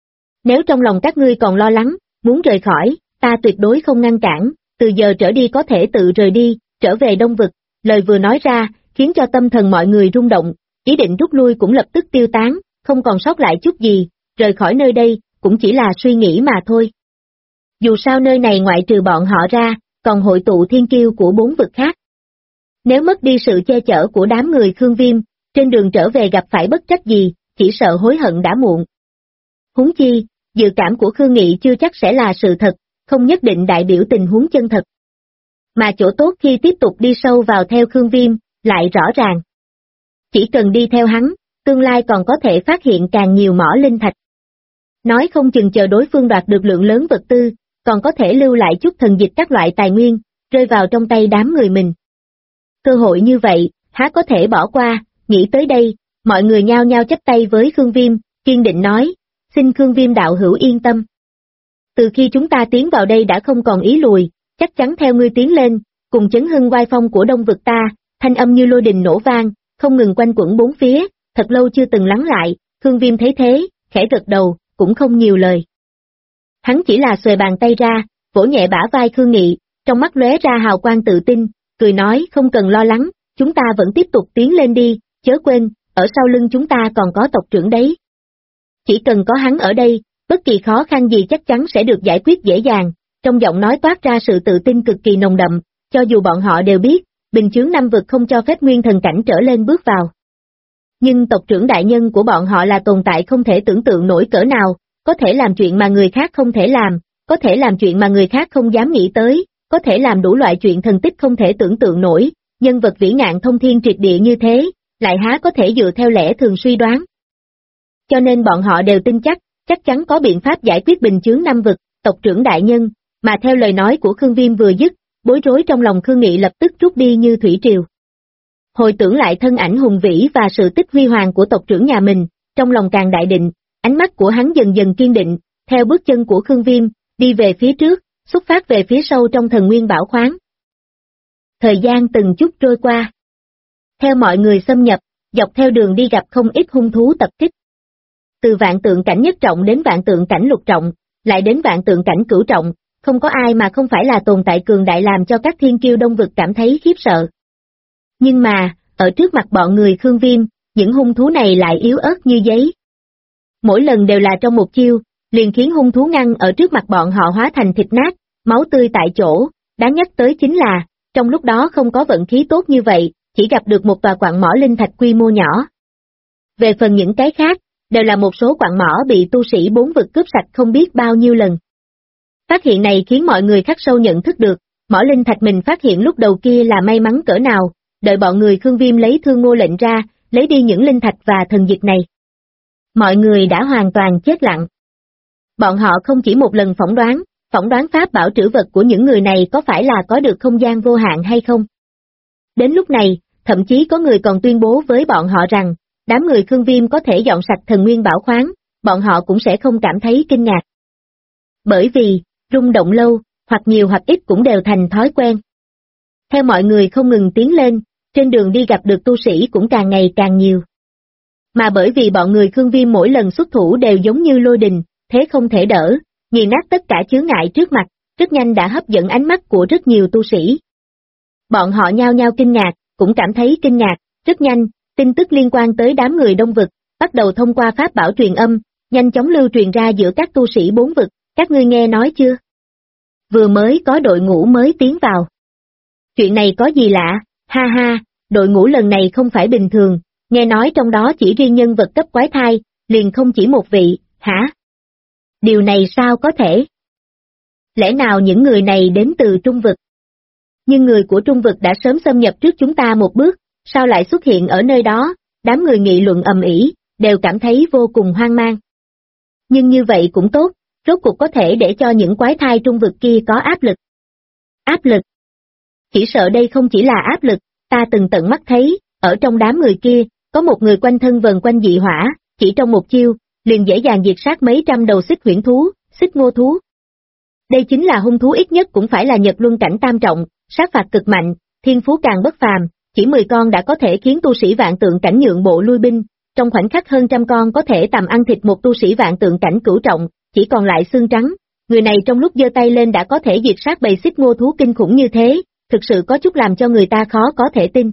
Nếu trong lòng các ngươi còn lo lắng, muốn rời khỏi, ta tuyệt đối không ngăn cản, từ giờ trở đi có thể tự rời đi, trở về Đông Vực. Lời vừa nói ra, khiến cho tâm thần mọi người rung động, ý định rút lui cũng lập tức tiêu tán, không còn sót lại chút gì, rời khỏi nơi đây, cũng chỉ là suy nghĩ mà thôi. Dù sao nơi này ngoại trừ bọn họ ra, còn hội tụ thiên kiêu của 4 vực khác. Nếu mất đi sự che chở của đám người Khương Viêm, trên đường trở về gặp phải bất trách gì, chỉ sợ hối hận đã muộn. Huống chi, dự cảm của Khương Nghị chưa chắc sẽ là sự thật, không nhất định đại biểu tình huống chân thật. Mà chỗ tốt khi tiếp tục đi sâu vào theo Khương Viêm, lại rõ ràng. Chỉ cần đi theo hắn, tương lai còn có thể phát hiện càng nhiều mỏ linh thạch. Nói không chừng chờ đối phương đoạt được lượng lớn vật tư, còn có thể lưu lại chút thần dịch các loại tài nguyên, rơi vào trong tay đám người mình. Cơ hội như vậy, há có thể bỏ qua, nghĩ tới đây, mọi người nhao nhao chắp tay với Khương Viêm, kiên định nói, xin Khương Viêm đạo hữu yên tâm. Từ khi chúng ta tiến vào đây đã không còn ý lùi, chắc chắn theo ngươi tiến lên, cùng chấn hưng oai phong của Đông Vực ta, thanh âm như lôi đình nổ vang, không ngừng quanh quẩn bốn phía, thật lâu chưa từng lắng lại, Khương Viêm thấy thế, khẽ gật đầu, cũng không nhiều lời. Hắn chỉ là xuề bàn tay ra, vỗ nhẹ bả vai Khương Nghị, trong mắt lóe ra hào quang tự tin, cười nói không cần lo lắng, chúng ta vẫn tiếp tục tiến lên đi, chớ quên, ở sau lưng chúng ta còn có tộc trưởng đấy. Chỉ cần có hắn ở đây, bất kỳ khó khăn gì chắc chắn sẽ được giải quyết dễ dàng, trong giọng nói toát ra sự tự tin cực kỳ nồng đậm, cho dù bọn họ đều biết, bình chướng 5 vực không cho phép nguyên thần cảnh trở lên bước vào. Nhưng tộc trưởng đại nhân của bọn họ là tồn tại không thể tưởng tượng nổi cỡ nào, có thể làm chuyện mà người khác không thể làm, có thể làm chuyện mà người khác không dám nghĩ tới, có thể làm đủ loại chuyện thần tích không thể tưởng tượng nổi, nhân vật vĩ ngạn thông thiên triệt địa như thế, lại há có thể dựa theo lẽ thường suy đoán. Cho nên bọn họ đều tin chắc chắn có biện pháp giải quyết bình chướng 5 vực, tộc trưởng đại nhân, mà theo lời nói của Khương Viêm vừa dứt, bối rối trong lòng Khương Nghị lập tức rút đi như thủy triều. Hồi tưởng lại thân ảnh hùng vĩ và sự tích huy hoàng của tộc trưởng nhà mình, trong lòng càng đại định, ánh mắt của hắn dần dần kiên định, theo bước chân của Khương Viêm, đi về phía trước, xuất phát về phía sâu trong thần nguyên bảo khoáng. Thời gian từng chút trôi qua. Theo mọi người xâm nhập, dọc theo đường đi gặp không ít hung thú tập kích. Từ vạn tượng cảnh nhất trọng đến vạn tượng cảnh lục trọng, lại đến vạn tượng cảnh cửu trọng, không có ai mà không phải là tồn tại cường đại làm cho các thiên kiêu Đông Vực cảm thấy khiếp sợ. Nhưng mà, ở trước mặt bọn người Khương Viêm, những hung thú này lại yếu ớt như giấy. Mỗi lần đều là trong một chiêu, liền khiến hung thú ngăn ở trước mặt bọn họ hóa thành thịt nát, máu tươi tại chỗ, đáng nhắc tới chính là, trong lúc đó không có vận khí tốt như vậy, chỉ gặp được một tòa quặng mỏ linh thạch quy mô nhỏ. Về phần những cái khác, đều là một số quặng mỏ bị tu sĩ 4 vực cướp sạch không biết bao nhiêu lần. Phát hiện này khiến mọi người khắc sâu nhận thức được, mỏ linh thạch mình phát hiện lúc đầu kia là may mắn cỡ nào, đợi bọn người Khương Viêm lấy Thương Ngô lệnh ra, lấy đi những linh thạch và thần dịch này. Mọi người đã hoàn toàn chết lặng. Bọn họ không chỉ một lần phỏng đoán pháp bảo trữ vật của những người này có phải là có được không gian vô hạn hay không. Đến lúc này, thậm chí có người còn tuyên bố với bọn họ rằng, đám người Khương Viêm có thể dọn sạch thần nguyên bảo khoáng, bọn họ cũng sẽ không cảm thấy kinh ngạc. Bởi vì, rung động lâu, hoặc nhiều hoặc ít cũng đều thành thói quen. Theo mọi người không ngừng tiến lên, trên đường đi gặp được tu sĩ cũng càng ngày càng nhiều. Mà bởi vì bọn người Khương Viêm mỗi lần xuất thủ đều giống như lôi đình, thế không thể đỡ, nghiền nát tất cả chướng ngại trước mặt, rất nhanh đã hấp dẫn ánh mắt của rất nhiều tu sĩ. Bọn họ nhao nhao kinh ngạc, cũng cảm thấy kinh ngạc, rất nhanh, tin tức liên quan tới đám người Đông Vực, bắt đầu thông qua pháp bảo truyền âm, nhanh chóng lưu truyền ra giữa các tu sĩ 4 vực, các ngươi nghe nói chưa? Vừa mới có đội ngũ mới tiến vào. Chuyện này có gì lạ, ha ha, đội ngũ lần này không phải bình thường, nghe nói trong đó chỉ riêng nhân vật cấp quái thai, liền không chỉ một vị, hả? Điều này sao có thể? Lẽ nào những người này đến từ Trung Vực? Nhưng người của Trung Vực đã sớm xâm nhập trước chúng ta một bước, sao lại xuất hiện ở nơi đó? Đám người nghị luận ầm ĩ, đều cảm thấy vô cùng hoang mang. Nhưng như vậy cũng tốt, rốt cuộc có thể để cho những quái thai Trung Vực kia có áp lực. Áp lực? Chỉ sợ đây không chỉ là áp lực, ta từng tận mắt thấy, ở trong đám người kia, có một người quanh thân vần quanh dị hỏa, chỉ trong một chiêu, liền dễ dàng diệt sát mấy trăm đầu xích huyễn thú, xích ngô thú. Đây chính là hung thú ít nhất cũng phải là Nhật Luân cảnh tam trọng, sát phạt cực mạnh, thiên phú càng bất phàm, chỉ 10 con đã có thể khiến tu sĩ vạn tượng cảnh nhượng bộ lui binh, trong khoảnh khắc hơn trăm con có thể tầm ăn thịt một tu sĩ vạn tượng cảnh cửu trọng, chỉ còn lại xương trắng. Người này trong lúc giơ tay lên đã có thể diệt sát bầy xích ngô thú kinh khủng như thế, thực sự có chút làm cho người ta khó có thể tin.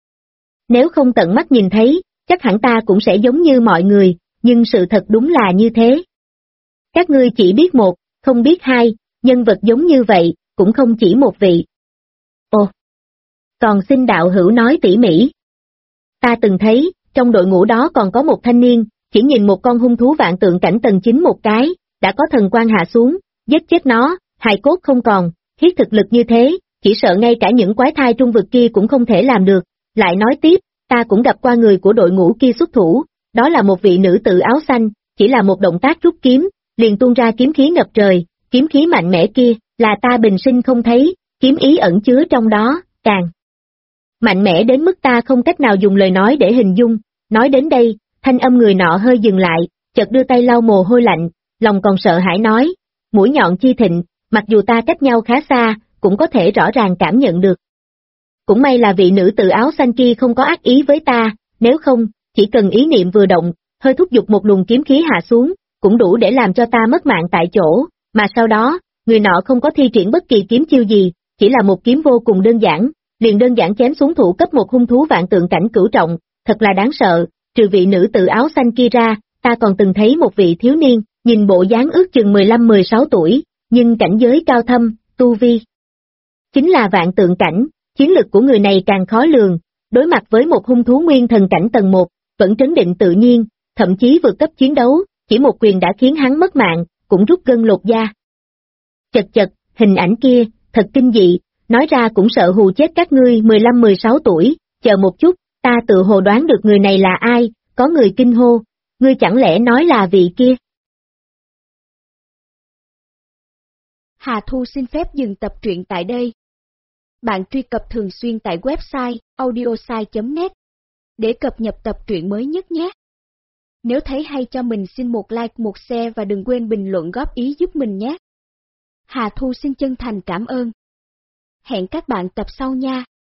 Nếu không tận mắt nhìn thấy, chắc hẳn ta cũng sẽ giống như mọi người, nhưng sự thật đúng là như thế. Các ngươi chỉ biết một, không biết hai, nhân vật giống như vậy, cũng không chỉ một vị. Ồ! Còn xin đạo hữu nói tỉ mỉ. Ta từng thấy, trong đội ngũ đó còn có một thanh niên, chỉ nhìn một con hung thú vạn tượng cảnh tầng 9 một cái, đã có thần quang hạ xuống, giết chết nó, hài cốt không còn, thiết thực lực như thế, chỉ sợ ngay cả những quái thai Trung Vực kia cũng không thể làm được. Lại nói tiếp, ta cũng gặp qua người của đội ngũ kia xuất thủ, đó là một vị nữ tử áo xanh, chỉ là một động tác rút kiếm, liền tuôn ra kiếm khí ngập trời, kiếm khí mạnh mẽ kia, là ta bình sinh không thấy, kiếm ý ẩn chứa trong đó, càng mạnh mẽ đến mức ta không cách nào dùng lời nói để hình dung. Nói đến đây, thanh âm người nọ hơi dừng lại, chợt đưa tay lau mồ hôi lạnh, lòng còn sợ hãi nói, mũi nhọn chi thịnh, mặc dù ta cách nhau khá xa, cũng có thể rõ ràng cảm nhận được. Cũng may là vị nữ tử áo xanh kia không có ác ý với ta, nếu không, chỉ cần ý niệm vừa động, hơi thúc giục một luồng kiếm khí hạ xuống, cũng đủ để làm cho ta mất mạng tại chỗ, mà sau đó, người nọ không có thi triển bất kỳ kiếm chiêu gì, chỉ là một kiếm vô cùng đơn giản, liền đơn giản chém xuống thủ cấp một hung thú vạn tượng cảnh cửu trọng, thật là đáng sợ. Trừ vị nữ tử áo xanh kia ra, ta còn từng thấy một vị thiếu niên, nhìn bộ dáng ước chừng 15-16 tuổi, nhưng cảnh giới cao thâm, tu vi chính là vạn tượng cảnh, chiến lực của người này càng khó lường, đối mặt với một hung thú nguyên thần cảnh tầng 1, vẫn trấn định tự nhiên, thậm chí vượt cấp chiến đấu, chỉ một quyền đã khiến hắn mất mạng, cũng rút gân lột da. Chật chật, hình ảnh kia, thật kinh dị, nói ra cũng sợ hù chết các ngươi 15-16 tuổi, chờ một chút, ta tự hồ đoán được người này là ai, có người kinh hô, ngươi chẳng lẽ nói là vị kia? Hà Thu xin phép dừng tập truyện tại đây. Bạn truy cập thường xuyên tại website audiosai.net để cập nhật tập truyện mới nhất nhé. Nếu thấy hay cho mình xin một like một share và đừng quên bình luận góp ý giúp mình nhé. Hà Thu xin chân thành cảm ơn. Hẹn các bạn tập sau nha.